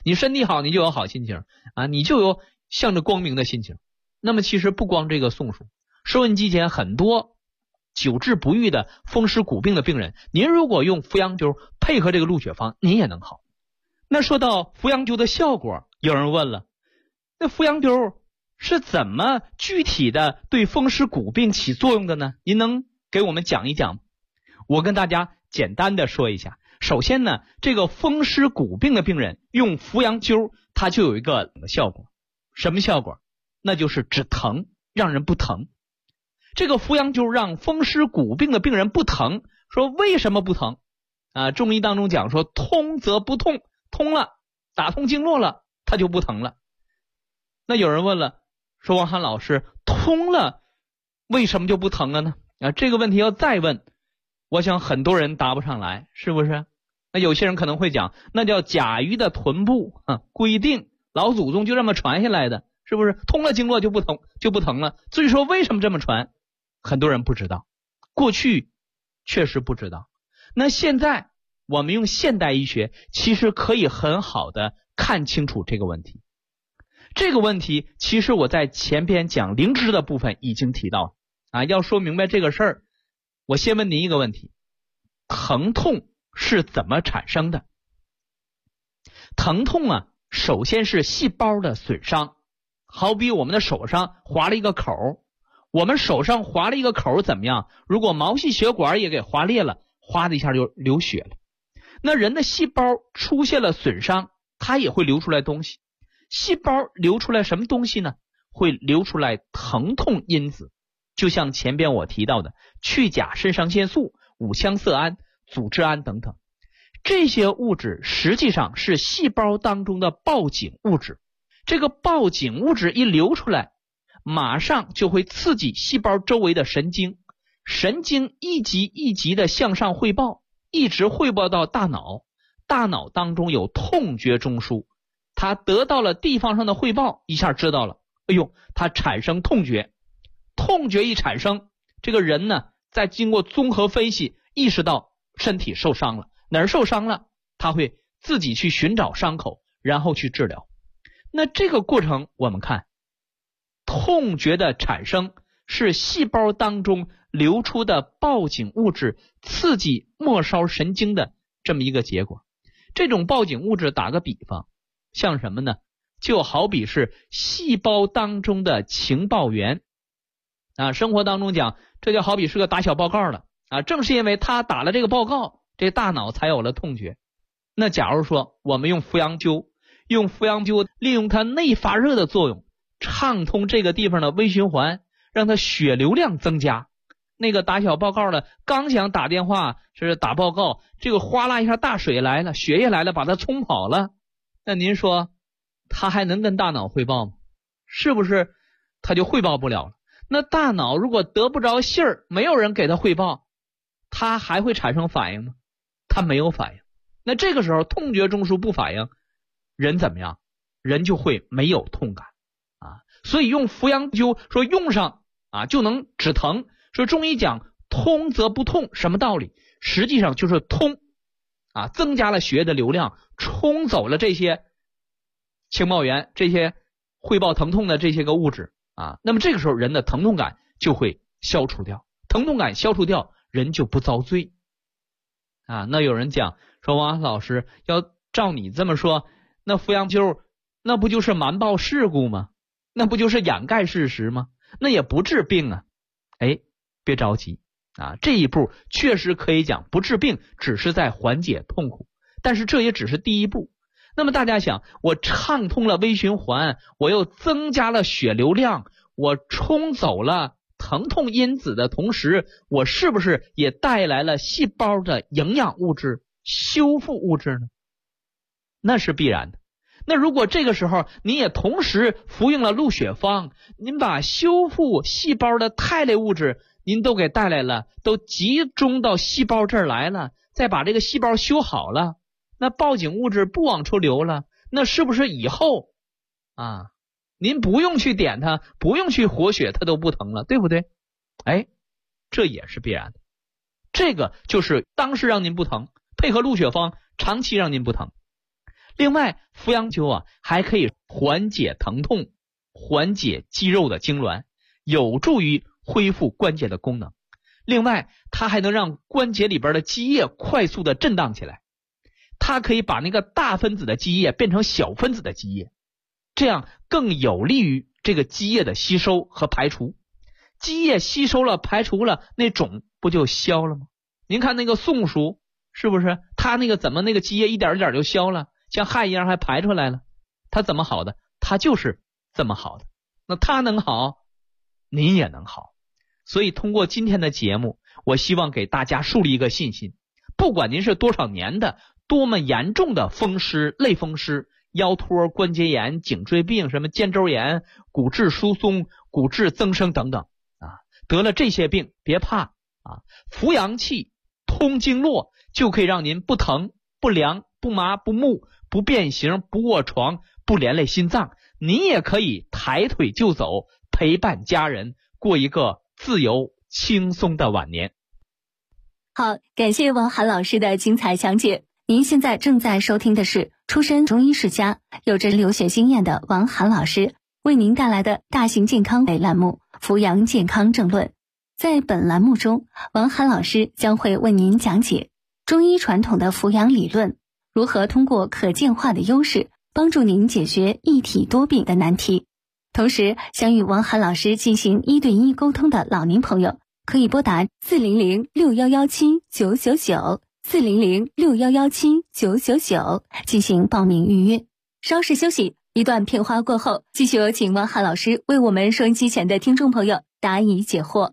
Speaker 5: 你身体好，你就有好心情啊，你就有向着光明的心情。那么其实不光这个宋叔，收音机前很多久治不愈的风湿骨病的病人，您如果用扶阳灸配合这个鹿血方，您也能好。那说到扶阳灸的效果，有人问了，那扶阳灸是怎么具体的对风湿骨病起作用的呢？您能给我们讲一讲？我跟大家简单的说一下。首先呢，这个风湿骨病的病人用扶阳灸，它就有一个效果。什么效果？那就是止疼，让人不疼。这个扶阳灸让风湿骨病的病人不疼，说为什么不疼啊？中医当中讲说，通则不痛，通了，打通经络了，它就不疼了。那有人问了，说王涵老师，通了为什么就不疼了呢？啊，这个问题要再问，我想很多人答不上来，是不是？那有些人可能会讲，那叫甲鱼的臀部规定，老祖宗就这么传下来的，是不是？通了经络就不疼了。至于说为什么这么传，很多人不知道，过去确实不知道。那现在我们用现代医学，其实可以很好的看清楚这个问题。这个问题其实我在前边讲灵芝的部分已经提到啊。要说明白这个事儿，我先问您一个问题：疼痛是怎么产生的？疼痛啊，首先是细胞的损伤。好比我们的手上划了一个口，我们手上划了一个口怎么样？如果毛细血管也给划裂了，哗的一下就流血了。那人的细胞出现了损伤，它也会流出来东西。细胞流出来什么东西呢？会流出来疼痛因子，就像前边我提到的去甲肾上腺素、五羟色胺、组织胺等等。这些物质实际上是细胞当中的报警物质。这个报警物质一流出来，马上就会刺激细胞周围的神经，神经一级一级的向上汇报，一直汇报到大脑。大脑当中有痛觉中枢，它得到了地方上的汇报，一下知道了，哎呦，它产生痛觉。痛觉一产生，这个人呢，再经过综合分析，意识到身体受伤了，哪儿受伤了，他会自己去寻找伤口，然后去治疗。那这个过程我们看，痛觉的产生是细胞当中流出的报警物质刺激末梢神经的这么一个结果。这种报警物质打个比方，像什么呢？就好比是细胞当中的情报员啊，生活当中讲，这就好比是个打小报告了啊，正是因为他打了这个报告，这大脑才有了痛觉。那假如说我们用扶阳灸，利用它内发热的作用，畅通这个地方的微循环，让它血流量增加。那个打小报告了，刚想打电话是打报告，这个哗啦一下大水来了，血液来了，把它冲跑了。那您说他还能跟大脑汇报吗？是不是他就汇报不了了？那大脑如果得不着信儿，没有人给他汇报，他还会产生反应吗？他没有反应。那这个时候痛觉中枢不反应，人怎么样？人就会没有痛感啊。所以用扶阳灸说用上啊就能止疼。说中医讲通则不痛，什么道理？实际上就是通啊，增加了血液的流量，冲走了这些情报源，这些汇报疼痛的这些个物质啊。那么这个时候人的疼痛感就会消除掉，疼痛感消除掉，人就不遭罪啊。那有人讲说，王老师，要照你这么说，那扶阳灸那不就是瞒报事故吗？那不就是掩盖事实吗？那也不治病啊。哎，别着急啊，这一步确实可以讲不治病，只是在缓解痛苦，但是这也只是第一步。那么大家想，我畅通了微循环，我又增加了血流量，我冲走了疼痛因子的同时，我是不是也带来了细胞的营养物质、修复物质呢？那是必然的。那如果这个时候你也同时服用了鹿血方，您把修复细胞的肽类物质您都给带来了，都集中到细胞这儿来了，再把这个细胞修好了，那报警物质不往出流了，那是不是以后啊，您不用去点它，不用去活血，它都不疼了，对不对？哎，这也是必然的。这个就是当时让您不疼，配合鹿血方长期让您不疼。 另外，扶阳灸啊还可以缓解疼痛，缓解肌肉的痉挛，有助于恢复关节的功能。另外，它还能让关节里边的积液快速的震荡起来，它可以把那个大分子的积液变成小分子的积液，这样更有利于这个积液的吸收和排除。积液吸收了排除了，那肿不就消了吗？您看那个松鼠是不是它那个怎么那个积液一点一点就消了，像汗一样还排出来了，它怎么好的？它就是这么好的。那它能好，您也能好。所以通过今天的节目，我希望给大家树立一个信心，不管您是多少年的多么严重的风湿、类风湿、腰托、关节炎、颈椎病、什么肩周炎、骨质疏松、骨质增生等等啊，得了这些病别怕啊，扶阳气通经络就可以让您不疼不凉不麻不木不变形不卧床不连累心脏，您也可以抬腿就走，陪伴家人过一个自由轻松的晚年。
Speaker 4: 好，感谢王涵老师的精彩讲解。您现在正在收听的是出身中医世家、有着留学经验的王涵老师为您带来的大型健康类栏目《扶阳健康正论》。在本栏目中，王涵老师将会为您讲解中医传统的扶阳理论，如何通过可见化的优势帮助您解决一体多病的难题。同时，想与王涵老师进行1对1沟通的老年朋友，可以拨打400-6117-999 400-6117-999进行报名预约。稍事休息，一段片花过后，继续有请王涵老师为我们收音机前的听众朋友答疑解惑。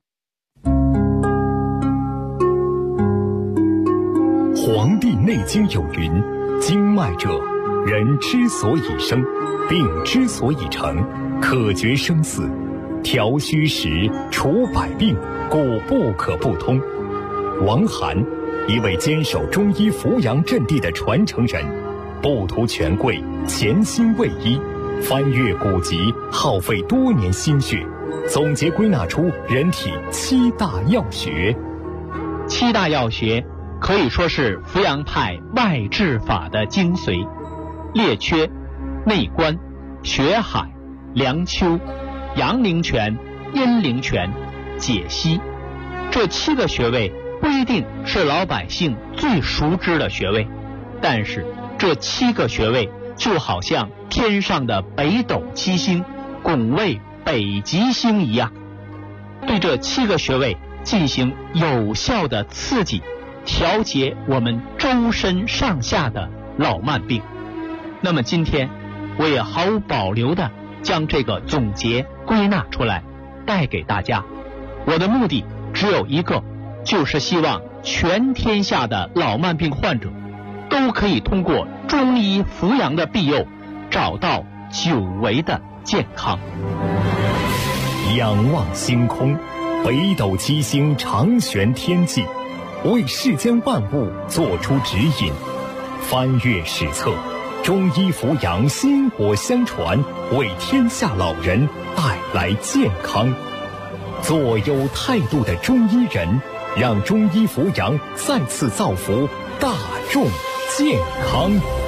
Speaker 3: 《黄帝内经》有云：经脉者，人之所以生，病之所以成，可决生死，调虚实，除百病，故不可不通。王涵，一位坚守中医扶阳阵地的传承人，不图权贵，潜心为医，翻阅古籍，耗费多年心血，总结归纳出人体7大要穴。
Speaker 5: 7大要穴可以说是扶阳派外治法的精髓，列缺、内关、血海、梁丘、阳陵泉、阴陵泉、解析，这7个穴位不一定是老百姓最熟知的穴位，但是这7个穴位就好像天上的北斗七星拱卫北极星一样，对这7个穴位进行有效的刺激，调节我们周身上下的老慢病。那么今天我也毫无保留的将这个总结归纳出来带给大家，我的目的只有一个，就是希望全天下的老慢病患者都可以通过中医扶阳的庇佑，找到久违的健康。
Speaker 3: 仰望星空，北斗七星长悬天际，为世间万物做出指引。翻阅史册，中医扶阳薪火相传，为天下老人带来健康。做有态度的中医人，让中医扶阳再次造福大众健康。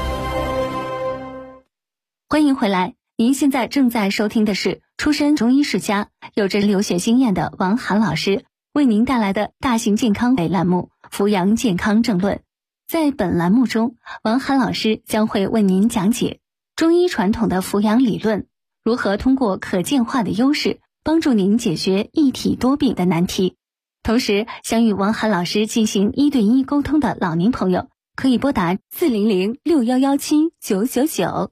Speaker 4: 欢迎回来，您现在正在收听的是出身中医世家、有着留学经验的王涵老师为您带来的大型健康类栏目《扶阳健康正论》。在本栏目中，王涵老师将会为您讲解中医传统的扶阳理论，如何通过可见化的优势帮助您解决一体多病的难题。同时，想与王涵老师进行1对1沟通的老年朋友，可以拨打400-6117-999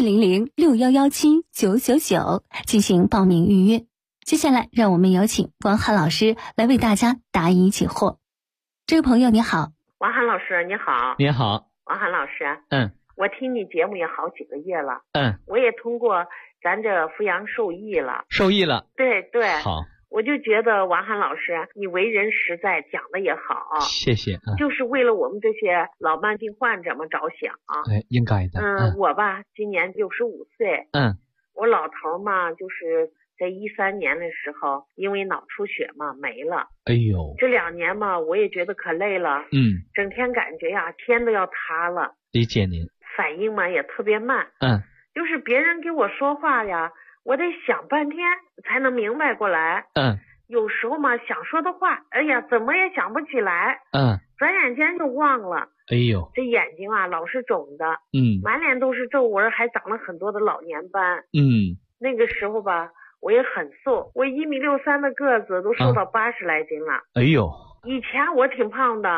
Speaker 4: 400-6117-999进行报名预约。接下来，让我们有请王涵老师来为大家答疑解惑。这位朋友你好。
Speaker 6: 王涵老师你好。
Speaker 5: 你好。
Speaker 6: 王涵老师，我听你节目也好几个月了，我也通过咱这扶阳受益了。对对，
Speaker 5: 好，
Speaker 6: 我就觉得王涵老师你为人实在，讲的也好，
Speaker 5: 谢谢，
Speaker 6: 就是为了我们这些老慢病患者们着想。
Speaker 5: 应该的。
Speaker 6: 我吧今年65岁，我老头嘛就是在13年的时候因为脑出血嘛没了。
Speaker 5: 哎呦，
Speaker 6: 这2年嘛我也觉得可累了，整天感觉呀天都要塌了。
Speaker 5: 理解您。
Speaker 6: 反应嘛也特别慢。就是别人给我说话呀，我得想半天才能明白过来。有时候嘛想说的话，哎呀怎么也想不起来。转眼间就忘了。
Speaker 5: 哎呦，
Speaker 6: 这眼睛啊老是肿的。满脸都是皱纹，还长了很多的老年斑。那个时候吧我也很瘦，我1.63米的个子都瘦到80来斤了。
Speaker 5: 哎呦，
Speaker 6: 以前我挺胖的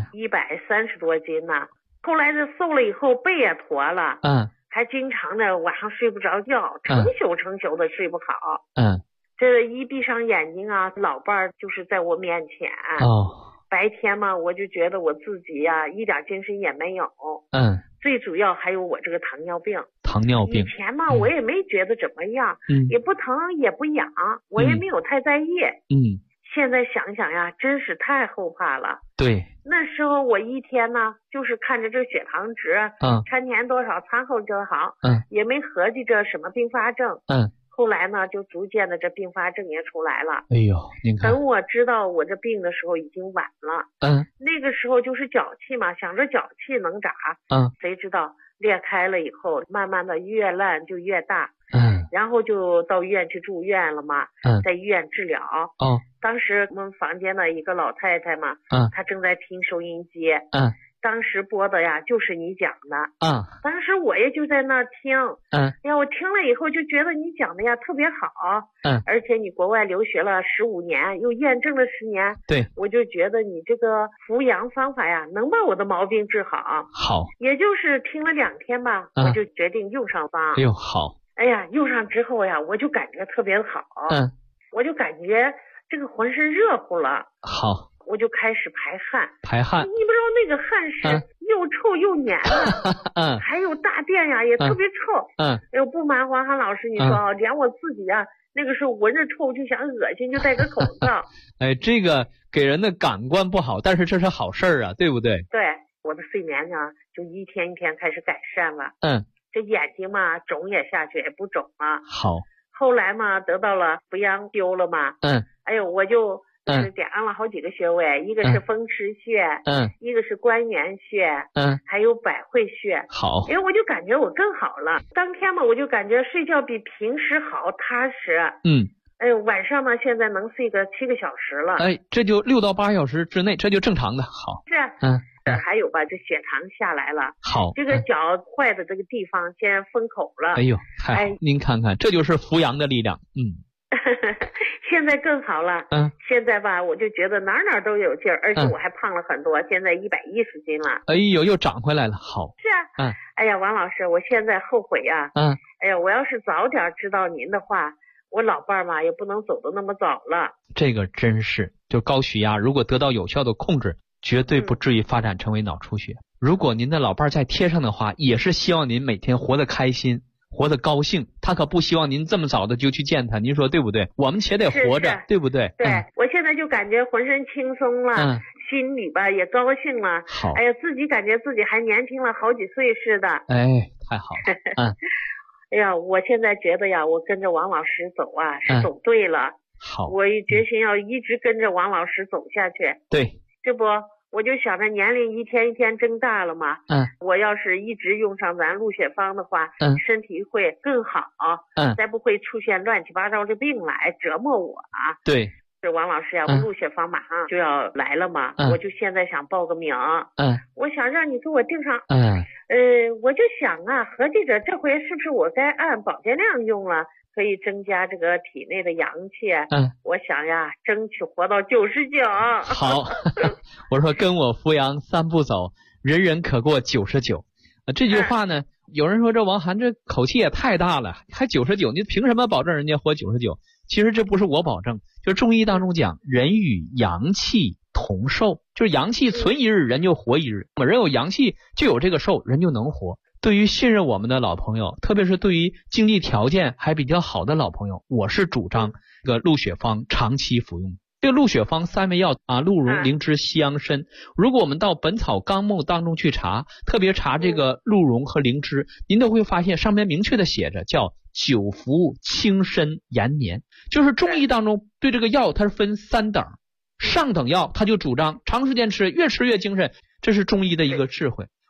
Speaker 6: ，130多斤呢。后来这瘦了以后背也驼了。还经常的晚上睡不着觉，成宿的睡不好。这一闭上眼睛啊，老伴儿就是在我面前。白天嘛我就觉得我自己呀一点精神也没有。最主要还有我这个糖尿病。以前嘛我也没觉得怎么样。也不疼也不痒，我也没有太在意。现在想想呀真是太后怕了。
Speaker 5: 对，
Speaker 6: 那时候我一天呢就是看着这血糖值，餐前多少餐后多少，也没合计这什么并发症。后来呢就逐渐的这并发症也出来了。
Speaker 5: 哎呦，您看，
Speaker 6: 等我知道我这病的时候已经晚了。那个时候就是脚气嘛，想着脚气能咋。谁知道裂开了以后慢慢的越烂就越大。然后就到医院去住院了嘛。在医院治疗。当时我们房间的一个老太太嘛，她正在听收音机。当时播的呀就是你讲的。当时我也就在那听。哎呀，我听了以后就觉得你讲的呀特别好。而且你国外留学了15年，又验证了10年。
Speaker 5: 对，
Speaker 6: 我就觉得你这个扶阳方法呀能把我的毛病治好。
Speaker 5: 好，
Speaker 6: 也就是听了2天吧，我就决定用上方。
Speaker 5: 哎呦，好。
Speaker 6: 哎呀，用上之后呀我就感觉特别好。我就感觉这个浑身热乎了。
Speaker 5: 好，
Speaker 6: 我就开始排汗。你不知道那个汗是又臭又黏的。还有大便呀也特别臭。哎呦，不瞒黄涵老师你说连我自己呀那个时候闻着臭就想恶心，就戴个口罩。
Speaker 5: 哎，这个给人的感官不好，但是这是好事啊，对不对？
Speaker 6: 对，我的睡眠呢就一天一天开始改善了。这眼睛嘛肿也下去，也不肿了。
Speaker 5: 好，
Speaker 6: 后来嘛得到了扶阳灸了嘛。哎呦，我就点上了好几个穴位，一个是风池穴，一个是关元穴，还有百会穴。
Speaker 5: 好，
Speaker 6: 哎，我就感觉我更好了。当天嘛我就感觉睡觉比平时好踏实。哎，晚上呢现在能睡个7个小时了。
Speaker 5: 哎，这就6到8小时之内，这就正常的。好，
Speaker 6: 是。还有吧，这血糖下来了。
Speaker 5: 好，
Speaker 6: 这个脚坏的这个地方先封口了。
Speaker 5: 哎呦，太好！您看看，这就是扶阳的力量。
Speaker 6: 现在更好了。现在吧我就觉得哪都有劲儿，而且我还胖了很多，现在110斤了。
Speaker 5: 哎呦，又长回来了。好。
Speaker 6: 是啊。哎呀，王老师，我现在后悔呀。哎呀，我要是早点知道您的话，我老伴儿嘛也不能走得那么早了。
Speaker 5: 这个真是，就高血压如果得到有效的控制，绝对不至于发展成为脑出血。如果您的老伴儿再贴上的话，也是希望您每天活得开心，活得高兴，他可不希望您这么早的就去见他，您说对不对？我们且得活着，对不对？
Speaker 6: 对，我现在就感觉浑身轻松了。心里吧也高兴了。
Speaker 5: 好，
Speaker 6: 哎呀，自己感觉自己还年轻了好几岁似的。
Speaker 5: 哎，太好了。
Speaker 6: 哎呀，我现在觉得呀，我跟着王老师走啊，是走对了。
Speaker 5: 好，
Speaker 6: 我决心要一直跟着王老师走下去。
Speaker 5: 对，
Speaker 6: 这不我就想着年龄一天一天增大了嘛。我要是一直用上咱鹿血方的话，身体会更好。再不会出现乱七八糟的病来折磨我啊。
Speaker 5: 对，
Speaker 6: 这王老师呀，鹿血方马上就要来了嘛。我就现在想报个名。我想让你给我定上。我就想啊，合计着这回是不是我该按保健量用了，可以增加这个体内的阳气。我想呀，争取活到99。
Speaker 5: 好，我说跟我扶阳3步走，人人可过99。这句话呢，有人说这王涵这口气也太大了，还99，你凭什么保证人家活99？其实这不是我保证，就是中医当中讲人与阳气同寿，就是阳气存一日，人就活一日。人有阳气就有这个寿，人就能活。对于信任我们的老朋友，特别是对于经济条件还比较好的老朋友，我是主张这个鹿血方长期服用。这个鹿血方3味药啊，鹿茸、灵芝、西洋参。如果我们到《本草纲目》当中去查，特别查这个鹿茸和灵芝，您都会发现上面明确的写着叫久服轻身延年。就是中医当中对这个药它是分3等，上等药它就主张长时间吃，越吃越精神，这是中医的一个智慧。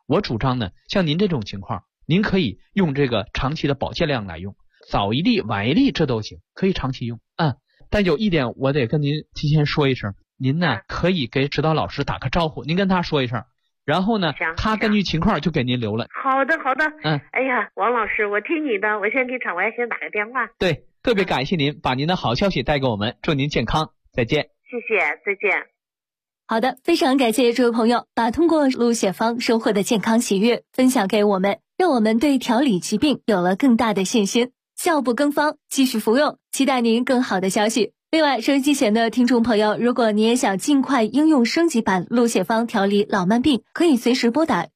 Speaker 5: 我主张呢，像您这种情况，您可以用这个长期的保健量来用，早一粒晚一粒这都行，可以长期用。但有一点我得跟您提前说一声，您呢可以给指导老师打个招呼，您跟他说一声，然后呢他根据情况就给您留了。
Speaker 6: 好的。哎呀，王老师，我听你的，我先给场外先打个电话。
Speaker 5: 对，特别感谢您把您的好消息带给我们，祝您健康，再见。
Speaker 6: 谢谢，再见。
Speaker 4: 好的，非常感谢这位朋友把通过鹿血芳收获的健康喜悦分享给我们，让我们对调理疾病有了更大的信心。效不更方，继续服用，期待您更好的消息。另外，收音机前的听众朋友，如果你也想尽快应用升级版鹿血芳调理老慢病，可以随时拨打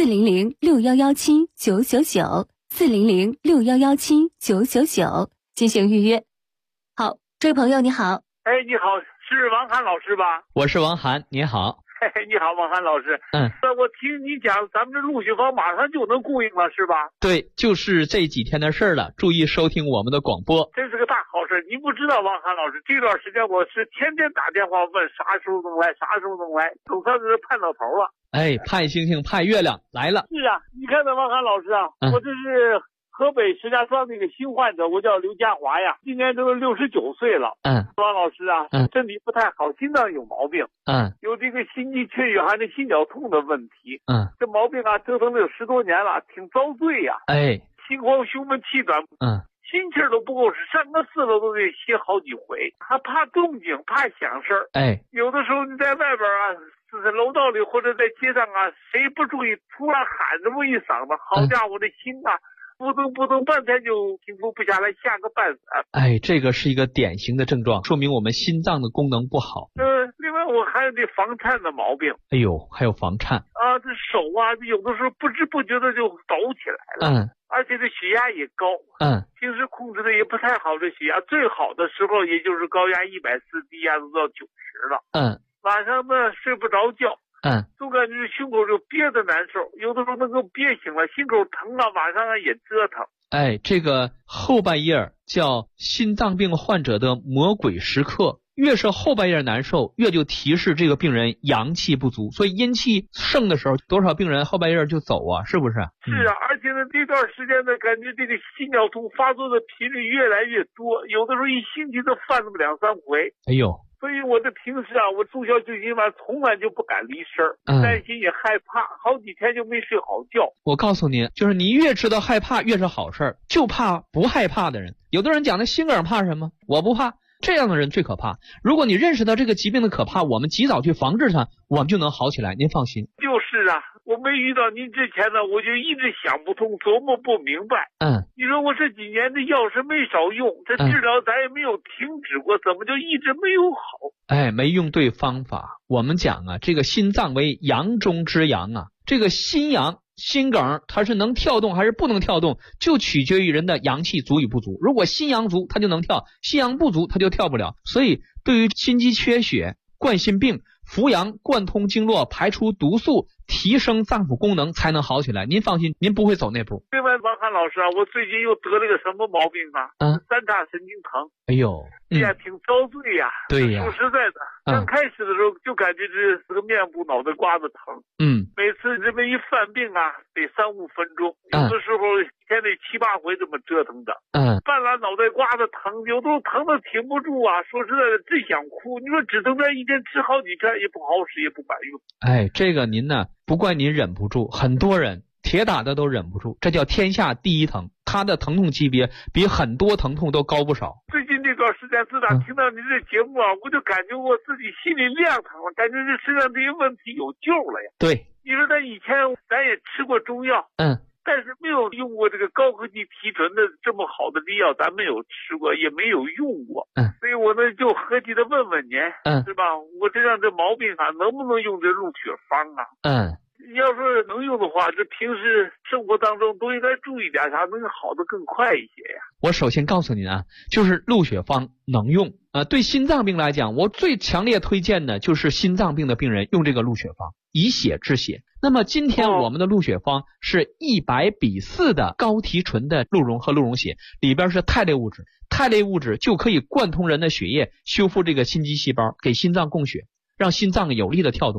Speaker 4: 400-6117-999，400-6117-999进行预约。好，这位朋友你好。
Speaker 7: 你好，是王涵老师吧？
Speaker 5: 我是王涵，你好。
Speaker 7: 你好，王涵老师。我听你讲，咱们这鹿血芳马上就能供应了，是吧？
Speaker 5: 对，就是这几天的事了。注意收听我们的广播，
Speaker 7: 真是个大好事。你不知道，王涵老师，这段时间我是天天打电话问啥时候能来，总算是盼到头了。
Speaker 5: 盼星星盼月亮来了。
Speaker 7: 是啊，你看王涵老师啊，我这是河北石家庄那个新患者，我叫刘家华呀，今年都69岁了。王老师啊，身体不太好，心脏有毛病。有这个心肌缺血还是心绞痛的问题。这毛病啊，折腾了有10多年了，挺遭罪呀。心慌胸闷气短。心气儿都不够使，上个4楼都得歇好几回，还怕动静，怕响声。有的时候你在外边啊，在楼道里或者在街上啊，谁不注意，突然喊这么一嗓子，好家伙，这心啊，扑通半天就平复不下来，下个半死。
Speaker 5: 这个是一个典型的症状，说明我们心脏的功能不好。
Speaker 7: 另外我还有这房颤的毛病。
Speaker 5: 还有房颤
Speaker 7: 啊，这手啊，有的时候不知不觉的就抖起来了。而且这血压也高。平时控制的也不太好，这血压最好的时候也就是高压140，低压都到90了。晚上呢睡不着觉。总感觉胸口就憋得难受，有的时候能够憋醒了，心口疼啊，晚上也折腾。
Speaker 5: 这个后半夜叫心脏病患者的魔鬼时刻，越是后半夜难受，越就提示这个病人阳气不足，所以阴气盛的时候，多少病人后半夜就走啊，是不是？
Speaker 7: 是啊，而且呢这段时间呢，感觉这个心绞痛发作的频率越来越多，有的时候一星期都犯那么2、3回。所以我这平时啊，我住校就今晚从来就不敢离身，担心也害怕，好几天就没睡好觉。
Speaker 5: 我告诉您，就是你越知道害怕越是好事，就怕不害怕的人。有的人讲的心梗怕什么？我不怕，这样的人最可怕。如果你认识到这个疾病的可怕，我们及早去防治它，我们就能好起来，您放心。
Speaker 7: 就是啊，我没遇到您之前呢，我就一直想不通，琢磨不明白。你说我这几年的药是没少用，这治疗咱也没有停止过，怎么就一直没有好？
Speaker 5: 没用对方法。我们讲啊，这个心脏为阳中之阳啊，这个心阳心梗它是能跳动还是不能跳动，就取决于人的阳气足与不足。如果心阳足，它就能跳；心阳不足，它就跳不了。所以对于心肌缺血、冠心病，扶阳贯通经络，排除毒素，提升脏腑功能，才能好起来。您放心，您不会走那步。
Speaker 7: 另外，王涵老师啊，我最近又得了个什么毛病啊？3叉神经疼。也挺遭罪呀。
Speaker 5: 对呀。
Speaker 7: 说实在的，刚开始的时候就感觉这是个面部脑袋瓜子疼。每次这么一犯病啊，得3、5分钟，有的时候一天得7、8回这么折腾的。犯了脑袋瓜子疼，有的时候疼的挺不住啊。说实在的，真想哭。你说止疼片一天吃好几片也不好使，也不管用。
Speaker 5: 这个您呢，不怪您忍不住，很多人铁打的都忍不住，这叫天下第一疼。他的疼痛级别比很多疼痛都高不少。
Speaker 7: 最近这段时间自打听到您这节目啊，我就感觉我自己心里亮堂了，感觉这身上这些问题有救了呀。
Speaker 5: 对，
Speaker 7: 你说咱以前咱也吃过中药，但是没有用过这个高科技提纯的这么好的医药，咱没有吃过，也没有用过。所以我呢就合计的问问您，是吧？我身上这毛病啊，能不能用这鹿血芳啊？要是能用的话，这平时生活当中都应该注意点啥，能好得更快一些呀。
Speaker 5: 我首先告诉您啊，就是鹿血芳能用对心脏病来讲，我最强烈推荐的就是心脏病的病人用这个鹿血芳，以血治血。那么今天我们的鹿血芳是100:4的高提纯的鹿茸和鹿茸血，里边是肽类物质，肽类物质就可以贯通人的血液，修复这个心肌细胞，给心脏供血，让心脏有力的跳动。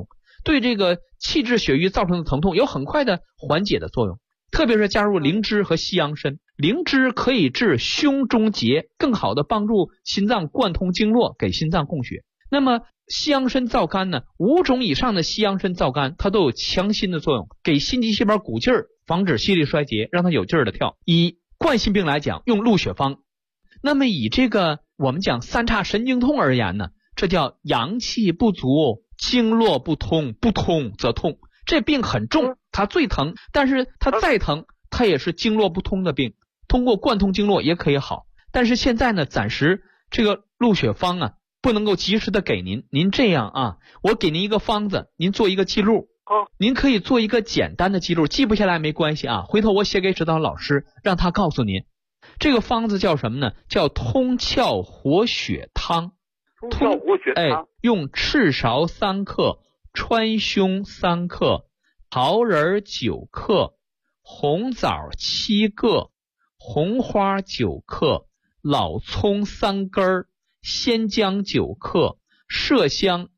Speaker 5: 对这个气滞血瘀造成的疼痛有很快的缓解的作用。特别是加入灵芝和西洋参，灵芝可以治胸中结，更好的帮助心脏贯通经络，给心脏供血。那么西洋参燥肝呢，5种以上的西洋参燥肝它都有强心的作用，给心肌细胞鼓劲儿，防止心力衰竭，让它有劲儿的跳。以冠心病来讲，用鹿血方。那么以这个我们讲三叉神经痛而言呢，这叫阳气不足，经络不通，不通则痛。这病很重，它最疼，但是它再疼，它也是经络不通的病，通过贯通经络也可以好。但是现在呢，暂时这个鹿血方啊不能够及时的给您。您这样啊，我给您一个方子，您做一个记录。您可以做一个简单的记录，记不下来没关系啊，回头我写给指导老师，让他告诉您。这个方子叫什么呢？叫通窍活血汤。
Speaker 7: 通窍活血汤，
Speaker 5: 用赤芍3克，川芎3克，桃仁9克，红枣7个，红花9克，老葱3根，鲜姜9克，麝香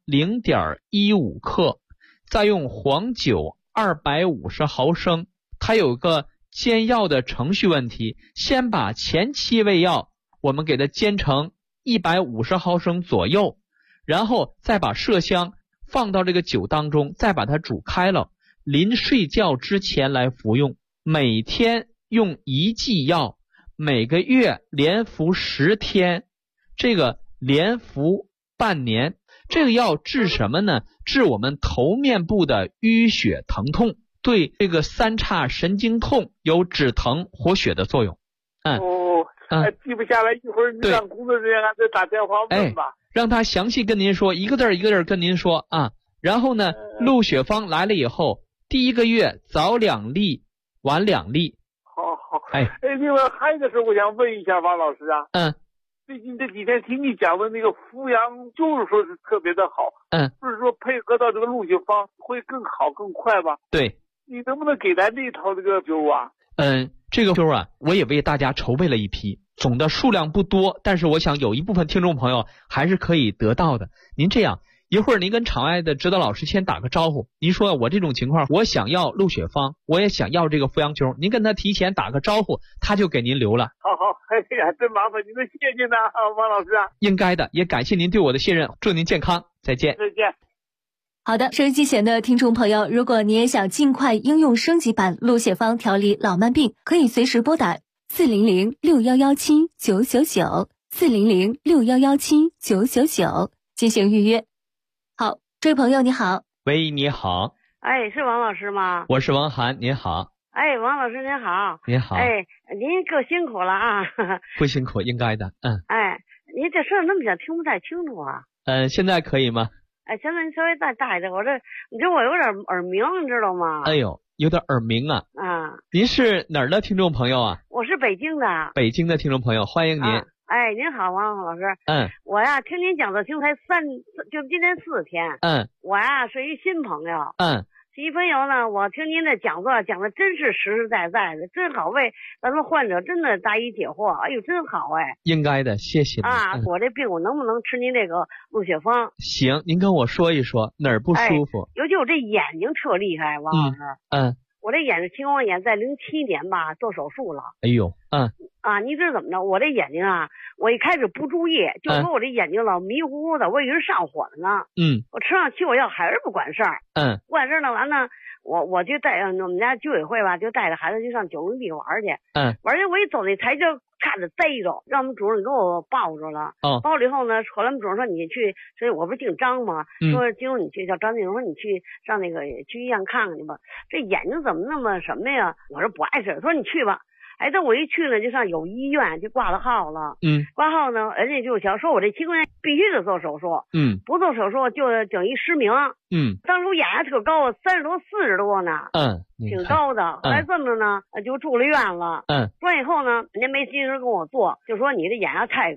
Speaker 5: 0.15克，再用黄酒250毫升。它有个煎药的程序问题，先把前7味药我们给它煎成150毫升左右，然后再把麝香放到这个酒当中，再把它煮开了，临睡觉之前来服用。每天用1剂药，每个月连服10天，这个连服半年。这个药治什么呢？治我们头面部的淤血疼痛，对这个三叉神经痛有止疼活血的作用。
Speaker 7: 记不下来，一会儿你让工作人员再打电话问吧。
Speaker 5: 让他详细跟您说，一个字一个字跟您说啊。然后呢，鹿血方来了以后，第1个月早2粒，晚2粒。
Speaker 7: 好。另外还有一个事我想问一下王老师啊。最近这几天听你讲的那个扶阳，就是说是特别的好。不是说配合到这个鹿血方会更好更快吧？
Speaker 5: 对。
Speaker 7: 你能不能给咱这一套这个灸啊？
Speaker 5: 这个灸啊，我也为大家筹备了一批，总的数量不多，但是我想有一部分听众朋友还是可以得到的。您这样，一会儿您跟场外的指导老师先打个招呼，您说我这种情况，我想要鹿血方，我也想要这个扶阳灸，您跟他提前打个招呼，他就给您留了。
Speaker 7: 好，哎呀，真麻烦您了，谢谢您啊，王老师啊。
Speaker 5: 应该的，也感谢您对我的信任，祝您健康，再见。
Speaker 7: 再见。
Speaker 4: 好的，收音机前的听众朋友，如果你也想尽快应用升级版鹿血方调理老慢病，可以随时拨打400-6117-999，400-6117-999进行预约。好，这位朋友你好。
Speaker 5: 喂，你好。
Speaker 6: 是王老师吗？
Speaker 5: 我是王涵，您好。
Speaker 6: 王老师您好。
Speaker 5: 您好。
Speaker 6: 您够辛苦了啊。
Speaker 5: 不辛苦，应该的。
Speaker 6: 您这声那么小，听不太清楚啊。
Speaker 5: 现在可以吗？
Speaker 6: 现在你稍微再大一点，你这我有点耳鸣，你知道吗？
Speaker 5: 哎呦，有点耳鸣啊。您是哪儿的听众朋友啊？
Speaker 6: 我是北京的。
Speaker 5: 北京的听众朋友，欢迎您。
Speaker 6: 您好，王老师。我呀，听您讲的听才就今天4天。我呀是一新朋友。新朋友呢，我听您的讲座讲的真是实实在在的，真好，为咱们患者真的答疑解惑。哎呦，真好
Speaker 5: 应该的，谢谢您。
Speaker 6: 我这病我能不能吃您这个鹿血方？
Speaker 5: 行，您跟我说一说哪儿不舒服？
Speaker 6: 尤其我这眼睛特厉害，王老师。我这眼睛青光眼在07年吧做手术了。
Speaker 5: 哎呦，
Speaker 6: 你知道怎么着？我这眼睛啊，我一开始不注意，就说我这眼睛老迷糊糊的，我以为是上火了呢。我吃上去我药还是不管事儿。不管事儿呢，完了我就带我们家居委会吧，就带着孩子去上九龙壁玩去。玩去我一走那台就差点逮着，让我们主任给我抱着了。抱了以后呢，后来我们主任说你去，所以我不是姓张吗？说今儿你去叫张静，说你去上那个去医院看看去吧。这眼睛怎么那么什么呀？我说不碍事，说你去吧。等我一去呢，就上有医院就挂了号了。挂号呢，人家就想说我这青光眼必须得做手术。不做手术就等于失明。当初眼压特高，30多40多呢。挺高的。后来这么着呢，就住了院了。住完以后呢，人家没及时跟我做，就说你这眼压太高。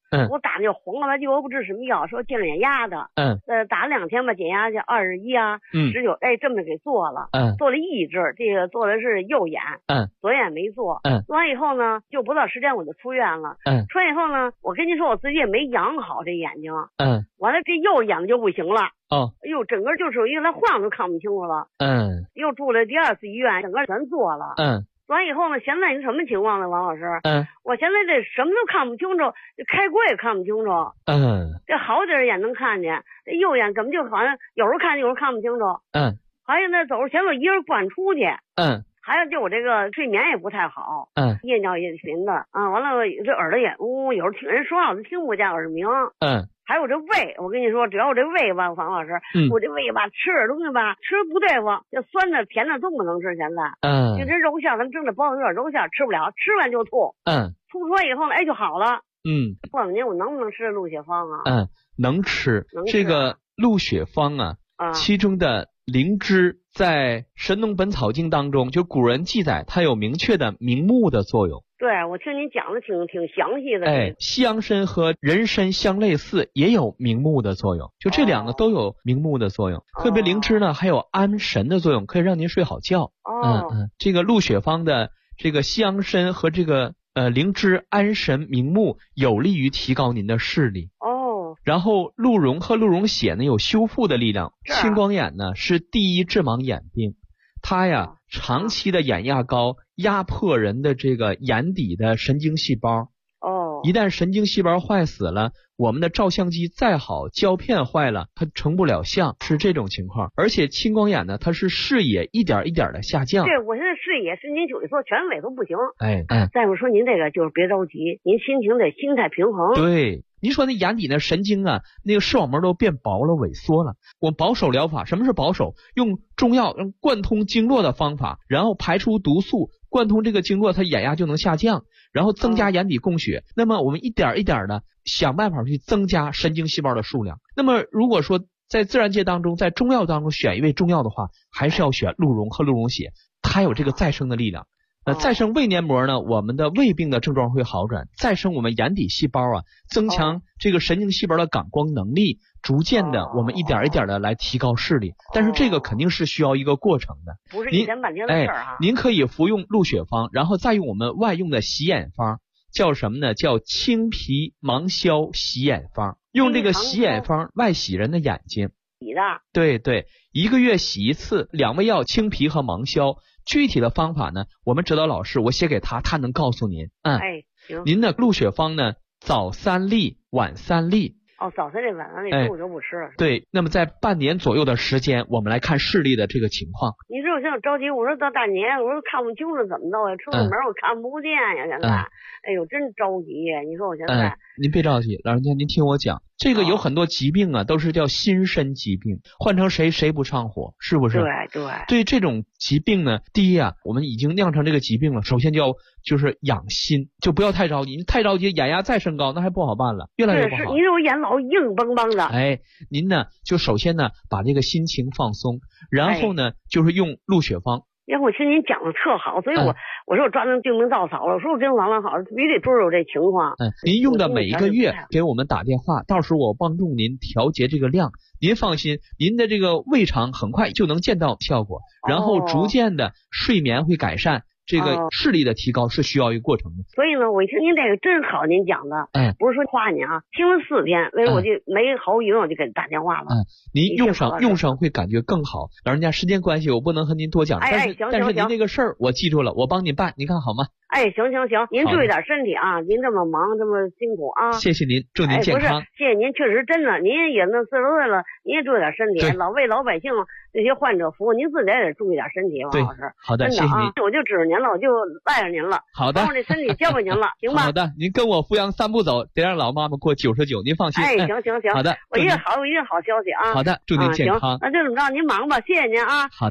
Speaker 6: 我打那个红了吧就我不知什么药，说降眼压的。打了2天吧，减压就21啊，19，这么给做了。做了1支，这个做的是右眼。左眼没做。做完以后呢，就不到时间我就出院了。出院以后呢，我跟您说我自己也没养好这眼睛。完了这右眼就不行了。哎呦，整个就属于他晃都看不清楚了。又住了第2次医院，整个全做了。完以后呢，现在是什么情况呢，王老师？我现在这什么都看不清楚，开锅也看不清楚。这好点眼能看见，这右眼怎么就好像有时候看见，有时候看不清楚。还有那走路前头一人不敢出去。还有就我这个睡眠也不太好。夜尿也频的啊。完了这耳朵也有时候听人说话我都听不见耳鸣。还有这胃，我跟你说，只要我这胃吧，王老师，我这胃吧，吃点东西吧，吃不对付，就酸的、甜的都不能吃。现在，就这肉馅，咱们蒸的包子有点肉馅吃不了，吃完就吐。吐出来以后呢，就好了。问问您，我能不能吃鹿血芳啊？
Speaker 5: 能吃。这个鹿血芳啊，其中的灵芝在《神农本草经》当中，就古人记载，它有明确的明目的作用。
Speaker 6: 对，我听您讲的挺详细的。
Speaker 5: 西洋参和人参相类似，也有明目的作用，就这2个都有明目的作用。特别灵芝呢，还有安神的作用，可以让您睡好觉。这个鹿血芳的这个西洋参和这个灵芝安神明目，有利于提高您的视力。然后鹿茸和鹿茸血呢有修复的力量。青光眼呢是第1致盲眼病，它呀长期的眼压高压迫人的这个眼底的神经细胞。一旦神经细胞坏死了，我们的照相机再好，胶片坏了，它成不了像，是这种情况。而且青光眼呢，它是视野一点一点的下降。
Speaker 6: 对，我现在视野神经萎缩，全尾都不行。再说您这个就是别着急，您心态平衡。
Speaker 5: 对。您说那眼底那神经啊，那个视网膜都变薄了、萎缩了。我们保守疗法，什么是保守？用中药用贯通经络的方法，然后排出毒素，贯通这个经络，它眼压就能下降，然后增加眼底供血。那么我们一点一点的想办法去增加神经细胞的数量。那么如果说在自然界当中，在中药当中选一味中药的话，还是要选鹿茸和鹿茸血，它有这个再生的力量。再生胃黏膜呢，我们的胃病的症状会好转；再生我们眼底细胞啊，增强这个神经细胞的感光能力，逐渐的我们一点一点的来提高视力。但是这个肯定是需要一个过程的，
Speaker 6: 不是一天半天的事儿啊。
Speaker 5: 您可以服用鹿血芳，然后再用我们外用的洗眼方，叫什么呢？叫青皮芒硝洗眼方。用这个洗眼方外洗人的眼睛。
Speaker 6: 洗的？
Speaker 5: 对对，1个月洗1次，2味药青皮和芒硝。具体的方法呢，我们指导老师我写给他，他能告诉您。
Speaker 6: 行。
Speaker 5: 您的鹿血芳呢，早3粒，晚3粒。
Speaker 6: 早3粒，晚3粒，中午就不吃了。
Speaker 5: 对，那么在半年左右的时间，我们来看视力的这个情况。
Speaker 6: 你说我现在着急，我说到大年，我说看不清楚怎么着呀？出个门我看不见呀，现在。哎呦，真着急呀！你说我现在。
Speaker 5: 您别着急，老人家您听我讲，这个有很多疾病啊，都是叫心身疾病，换成谁不上火，是不是？对这种疾病呢，第一啊，我们已经酿成这个疾病了，首先就是养心，就不要太着急，你太着急，眼压再升高，那还不好办了，越来越不好。
Speaker 6: 您这我眼老硬邦邦的。
Speaker 5: 您呢，就首先呢，把这个心情放松，然后呢，就是用鹿血芳。
Speaker 6: 然后我听您讲的特好，所以我说我抓住救命稻草了。我说我跟王老好，必须得追有这情况。
Speaker 5: 您用的每一个月给我们打电话，到时候我帮助您调节这个量。您放心，您的这个胃肠很快就能见到效果，然后逐渐的睡眠会改善。这个视力的提高是需要一个过程的。
Speaker 6: 所以呢，我一听您这个真好，您讲的，不是说夸你啊，听了4天，所以我就没毫无疑问，我就给你打电话了。
Speaker 5: 您用上会感觉更好。老人家时间关系，我不能和您多讲，但是您这个事儿我记住了，我帮您办，您看好吗？
Speaker 6: 行，您注意点身体啊！您这么忙，这么辛苦啊！
Speaker 5: 谢谢您，祝您健康。
Speaker 6: 谢谢您，确实真的，您也那40多岁了，您也注意点身体，为老百姓这些患者服务，您自己也得注意点身体，王老师。
Speaker 5: 好的，谢谢您。
Speaker 6: 我就指着您了，我就赖着您了。
Speaker 5: 好的，
Speaker 6: 把我这身体交给您了，行吧？
Speaker 5: 好的，您跟我扶阳3步走，得让老妈妈过99，您放心。
Speaker 6: 行。
Speaker 5: 好的，
Speaker 6: 我一定好消息啊！
Speaker 5: 好的，祝您健康。
Speaker 6: 那就这么着，您忙吧，谢谢您啊。
Speaker 5: 好。